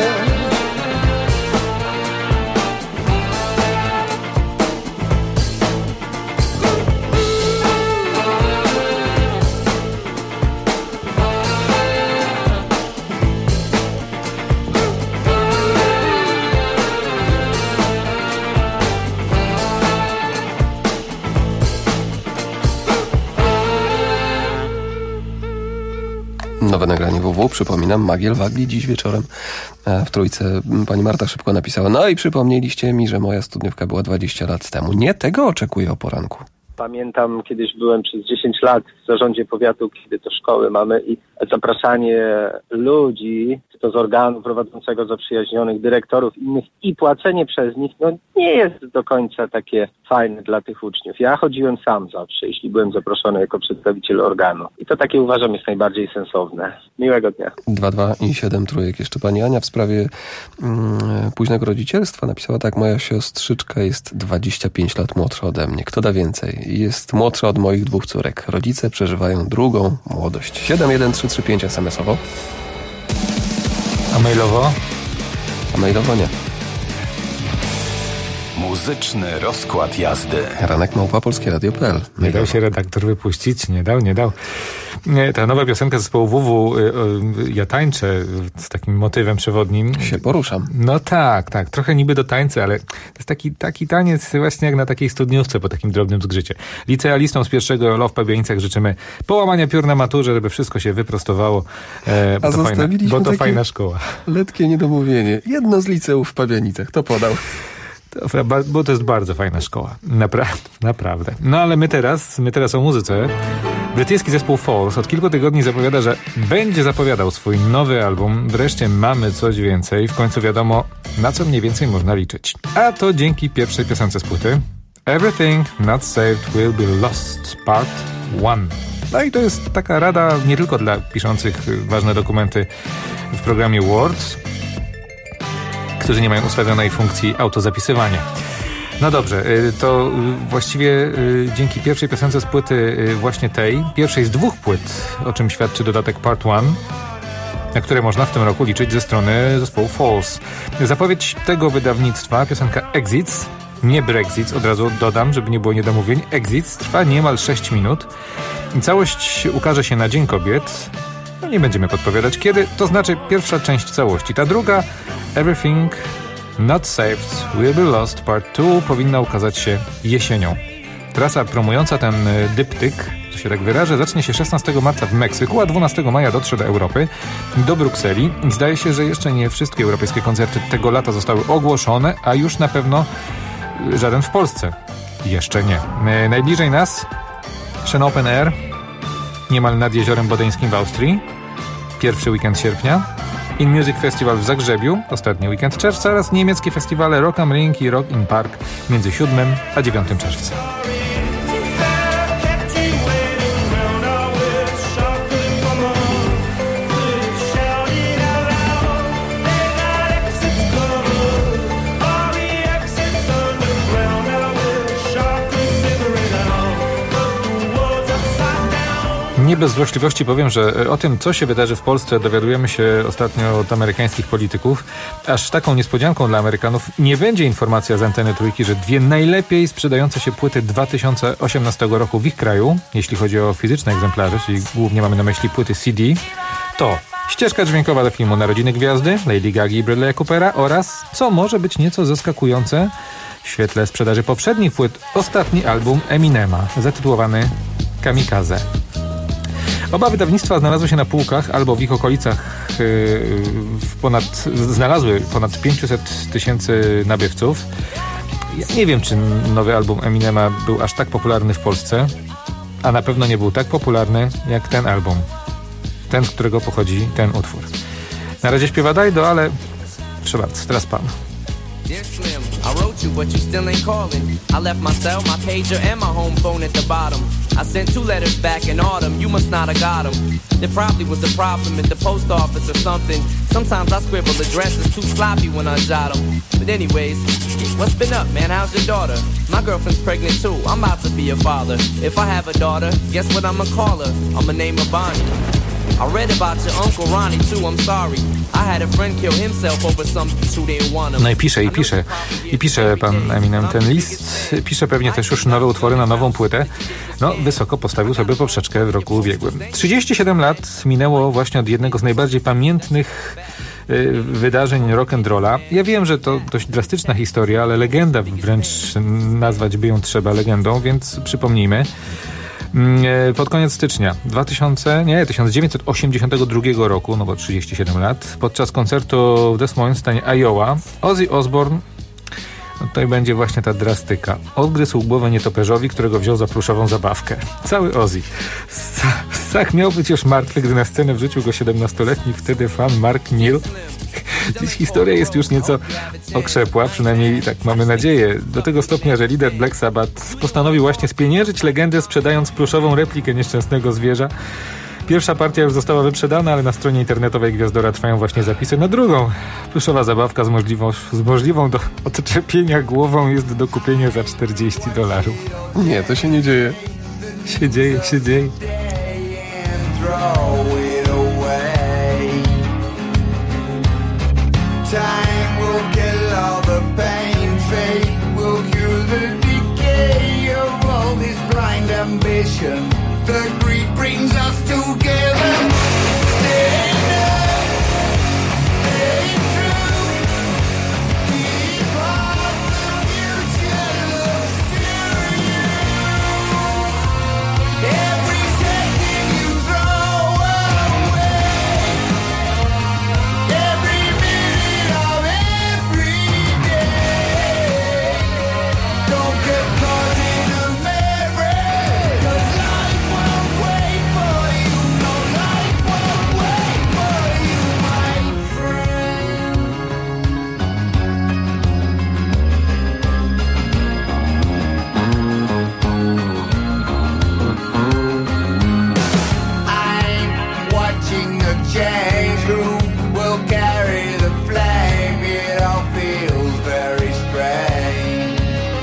Nowe nagranie W W, przypominam, Magiel Wagli dziś wieczorem w Trójce. Pani Marta szybko napisała: no i przypomnieliście mi, że moja studniówka była dwadzieścia lat temu. Nie tego oczekuję o poranku. Pamiętam, kiedyś byłem przez dziesięć lat w zarządzie powiatu, kiedy to szkoły mamy i zapraszanie ludzi, czy to z organu prowadzącego, zaprzyjaźnionych, dyrektorów innych i płacenie przez nich, no nie jest do końca takie fajne dla tych uczniów. Ja chodziłem sam zawsze, jeśli byłem zaproszony jako przedstawiciel organu. I to takie uważam jest najbardziej sensowne. Miłego dnia. dwa dwa i siedem trójek. Jeszcze pani Ania w sprawie mm, późnego rodzicielstwa napisała tak: moja siostrzyczka jest dwadzieścia pięć lat młodsza ode mnie. Kto da więcej? Jest młodsza od moich dwóch córek. Rodzice przeżywają drugą młodość. siedem jeden trzy trzy pięć es em es owo. A mailowo? A mailowo nie. Muzyczny rozkład jazdy. Ranek małpa polskie radio kropka pe el. Nie dał się redaktor wypuścić, nie dał, nie dał. Ta nowa piosenka zespołu W W, ja tańczę z takim motywem przewodnim. Się poruszam. No tak, tak, trochę niby do tańca, ale to jest taki, taki taniec właśnie jak na takiej studniówce po takim drobnym zgrzycie. Licealistom z pierwszego L O W w Pabianicach życzymy połamania piór na maturze, żeby wszystko się wyprostowało, e, bo, A to fajna, bo to fajna szkoła. Letkie niedomówienie. Jedno z liceów w Pabianicach, to podał. Bo to jest bardzo fajna szkoła. Napra- naprawdę. No ale my teraz, my teraz o muzyce. Brytyjski zespół Falls od kilku tygodni zapowiada, że będzie zapowiadał swój nowy album. Wreszcie mamy coś więcej. W końcu wiadomo, na co mniej więcej można liczyć. A to dzięki pierwszej piosence z płyty. Everything Not Saved Will Be Lost Part jeden. No i to jest taka rada nie tylko dla piszących ważne dokumenty w programie Word, którzy nie mają ustawionej funkcji autozapisywania. No dobrze, to właściwie dzięki pierwszej piosence z płyty właśnie tej, pierwszej z dwóch płyt, o czym świadczy dodatek Part jeden, na które można w tym roku liczyć ze strony zespołu Falls. Zapowiedź tego wydawnictwa, piosenka Exits, nie Brexit, od razu dodam, żeby nie było niedomówień, Exits trwa niemal sześć minut. Całość ukaże się na Dzień Kobiet. No nie będziemy podpowiadać kiedy, to znaczy pierwsza część całości. Ta druga, Everything Not Saved Will Be Lost Part dwa, powinna ukazać się jesienią. Trasa promująca ten dyptyk, że się tak wyrażę, zacznie się szesnastego marca w Meksyku, a dwunastego maja dotrze do Europy, do Brukseli. I zdaje się, że jeszcze nie wszystkie europejskie koncerty tego lata zostały ogłoszone, a już na pewno żaden w Polsce. Jeszcze nie. Najbliżej nas Shen Open Air, niemal nad Jeziorem Bodeńskim w Austrii. Pierwszy weekend sierpnia. In Music Festival w Zagrzebiu, ostatni weekend czerwca, oraz niemieckie festiwale Rock am Ring i Rock in Park między siódmym a dziewiątym czerwca. Nie bez złośliwości powiem, że o tym, co się wydarzy w Polsce, dowiadujemy się ostatnio od amerykańskich polityków. Aż taką niespodzianką dla Amerykanów nie będzie informacja z Anteny Trójki, że dwie najlepiej sprzedające się płyty dwa tysiące osiemnastego roku w ich kraju, jeśli chodzi o fizyczne egzemplarze, czyli głównie mamy na myśli płyty C D, to ścieżka dźwiękowa do filmu Narodziny Gwiazdy, Lady Gagi i Bradley'a Coopera oraz, co może być nieco zaskakujące, w świetle sprzedaży poprzednich płyt, ostatni album Eminema, zatytułowany Kamikaze. Oba wydawnictwa znalazły się na półkach albo w ich okolicach yy, w ponad, znalazły ponad pięćset tysięcy nabywców. Ja nie wiem, czy nowy album Eminema był aż tak popularny w Polsce, a na pewno nie był tak popularny jak ten album. Ten, z którego pochodzi ten utwór. Na razie śpiewa Dajdo, ale proszę bardzo, teraz pan. Dear Slim, I wrote you, but you still ain't calling. I left my cell, my pager, and my home phone at the bottom. I sent two letters back in autumn, you must not have got them. There probably was a problem at the post office or something. Sometimes I scribble addresses too sloppy when I jot them. But anyways, what's been up, man? How's your daughter? My girlfriend's pregnant too, I'm about to be a father. If I have a daughter, guess what I'ma call her? I'ma name her Bonnie. I read about your Uncle Ronnie too, I'm sorry. I had a friend kill himself over something who didn't want him. No i pisze, i pisze, i pisze pan Eminem ten list. Pisze pewnie też już nowe utwory na nową płytę. No, wysoko postawił sobie poprzeczkę w roku ubiegłym. trzydzieści siedem lat minęło właśnie od jednego z najbardziej pamiętnych y, wydarzeń rock'n'rolla. Ja wiem, że to dość drastyczna historia, ale legenda, wręcz nazwać by ją trzeba legendą, więc przypomnijmy. Pod koniec stycznia dwa tysiące, nie, tysiąc dziewięćset osiemdziesiątego drugiego roku, no bo trzydzieści siedem lat, podczas koncertu w Des Moines w stanie Iowa, Ozzy Osbourne, no tutaj będzie właśnie ta drastyka, odgryzł głowę nietoperzowi, którego wziął za pluszową zabawkę. Cały Ozzy. Ssach miał być już martwy, gdy na scenę wrzucił go siedemnastoletni wtedy fan Mark Neal. Dziś historia jest już nieco okrzepła, przynajmniej tak mamy nadzieję, do tego stopnia, że lider Black Sabbath postanowił właśnie spieniężyć legendę, sprzedając pluszową replikę nieszczęsnego zwierza. Pierwsza partia już została wyprzedana, ale na stronie internetowej Gwiazdora trwają właśnie zapisy na drugą. Pluszowa zabawka z, możliwą, z możliwą do odczepienia głową jest do kupienia za czterdzieści dolarów. Nie, to się nie dzieje. Się dzieje, się dzieje. Time will kill all the pain, fate will cure the decay of all this blind ambition. The greed brings us together. Stand up, stay true, keep on, the future looks to you. Every second you throw away, every minute of every day. Don't get caught in a memory, 'cause life won't wait for you. No, life won't wait for you, my friend. I'm watching a change. Who will carry the flame? It all feels very strange.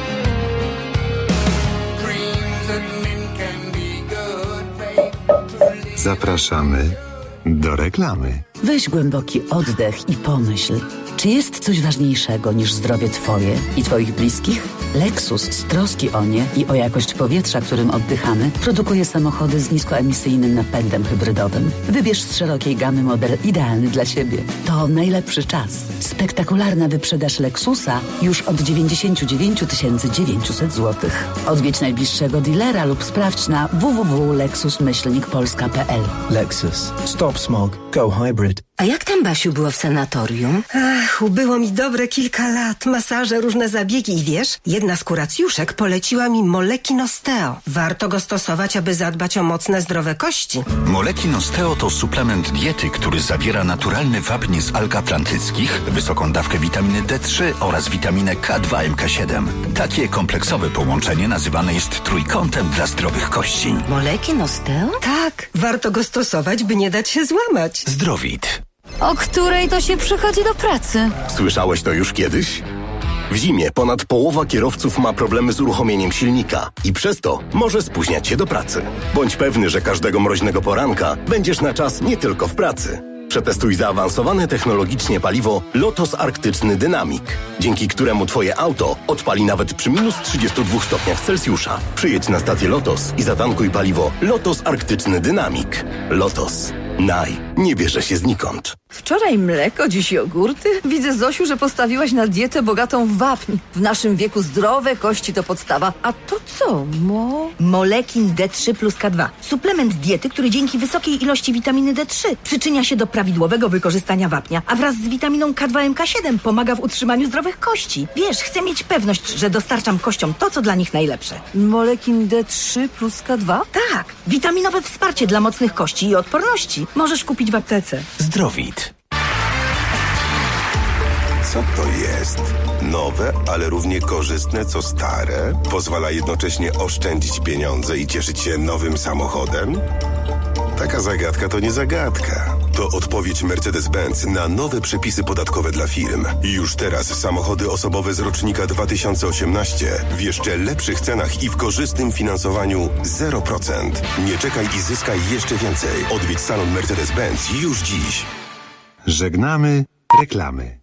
Dreams that men can be good, faith. Zapraszamy do reklamy. Weź głęboki oddech i pomyśl, czy jest coś ważniejszego niż zdrowie Twoje i Twoich bliskich? Lexus z troski o nie i o jakość powietrza, którym oddychamy, produkuje samochody z niskoemisyjnym napędem hybrydowym. Wybierz z szerokiej gamy model idealny dla siebie. To najlepszy czas. Spektakularna wyprzedaż Lexusa już od dziewięćdziesiąt dziewięć tysięcy dziewięćset złotych. Odwiedź najbliższego dealera lub sprawdź na w w w kropka lexus myślnik polska kropka p l. Lexus. Stop smog. Go hybrid. A jak tam, Basiu, było w sanatorium? Ach, ubyło mi dobre kilka lat. Masaże, różne zabiegi i wiesz, jedna z kuracjuszek poleciła mi Molekin Osteo. Warto go stosować, aby zadbać o mocne, zdrowe kości. Molekin Osteo to suplement diety, który zawiera naturalny wapń z alg atlantyckich, wysoką dawkę witaminy D trzy oraz witaminę K dwa M K siedem. Takie kompleksowe połączenie nazywane jest trójkątem dla zdrowych kości. Molekin Osteo? Tak, warto go stosować, by nie dać się złamać. Zdrowit. O której to się przychodzi do pracy? Słyszałeś to już kiedyś? W zimie ponad połowa kierowców ma problemy z uruchomieniem silnika i przez to może spóźniać się do pracy. Bądź pewny, że każdego mroźnego poranka będziesz na czas nie tylko w pracy. Przetestuj zaawansowane technologicznie paliwo Lotos Arktyczny Dynamik, dzięki któremu twoje auto odpali nawet przy minus trzydziestu dwóch stopniach Celsjusza. Przyjedź na stację Lotos i zatankuj paliwo Lotos Arktyczny Dynamik. Lotos. Naj. Nie bierze się znikąd. Wczoraj mleko, dziś jogurty? Widzę, Zosiu, że postawiłaś na dietę bogatą w wapń. W naszym wieku zdrowe kości to podstawa. A to co, mo? Molekin D trzy plus K dwa. Suplement diety, który dzięki wysokiej ilości witaminy D trzy przyczynia się do prawidłowego wykorzystania wapnia, a wraz z witaminą K dwa M K siedem pomaga w utrzymaniu zdrowych kości. Wiesz, chcę mieć pewność, że dostarczam kościom to, co dla nich najlepsze. Molekin D trzy plus K dwa? Tak. Witaminowe wsparcie dla mocnych kości i odporności. Możesz kupić w aptece. Zdrowit. Co to jest? Nowe, ale równie korzystne co stare? Pozwala jednocześnie oszczędzić pieniądze i cieszyć się nowym samochodem? Taka zagadka to nie zagadka. To odpowiedź Mercedes-Benz na nowe przepisy podatkowe dla firm. Już teraz samochody osobowe z rocznika dwa tysiące osiemnaście w jeszcze lepszych cenach i w korzystnym finansowaniu zero procent. Nie czekaj i zyskaj jeszcze więcej. Odwiedź salon Mercedes-Benz już dziś. Żegnamy reklamy.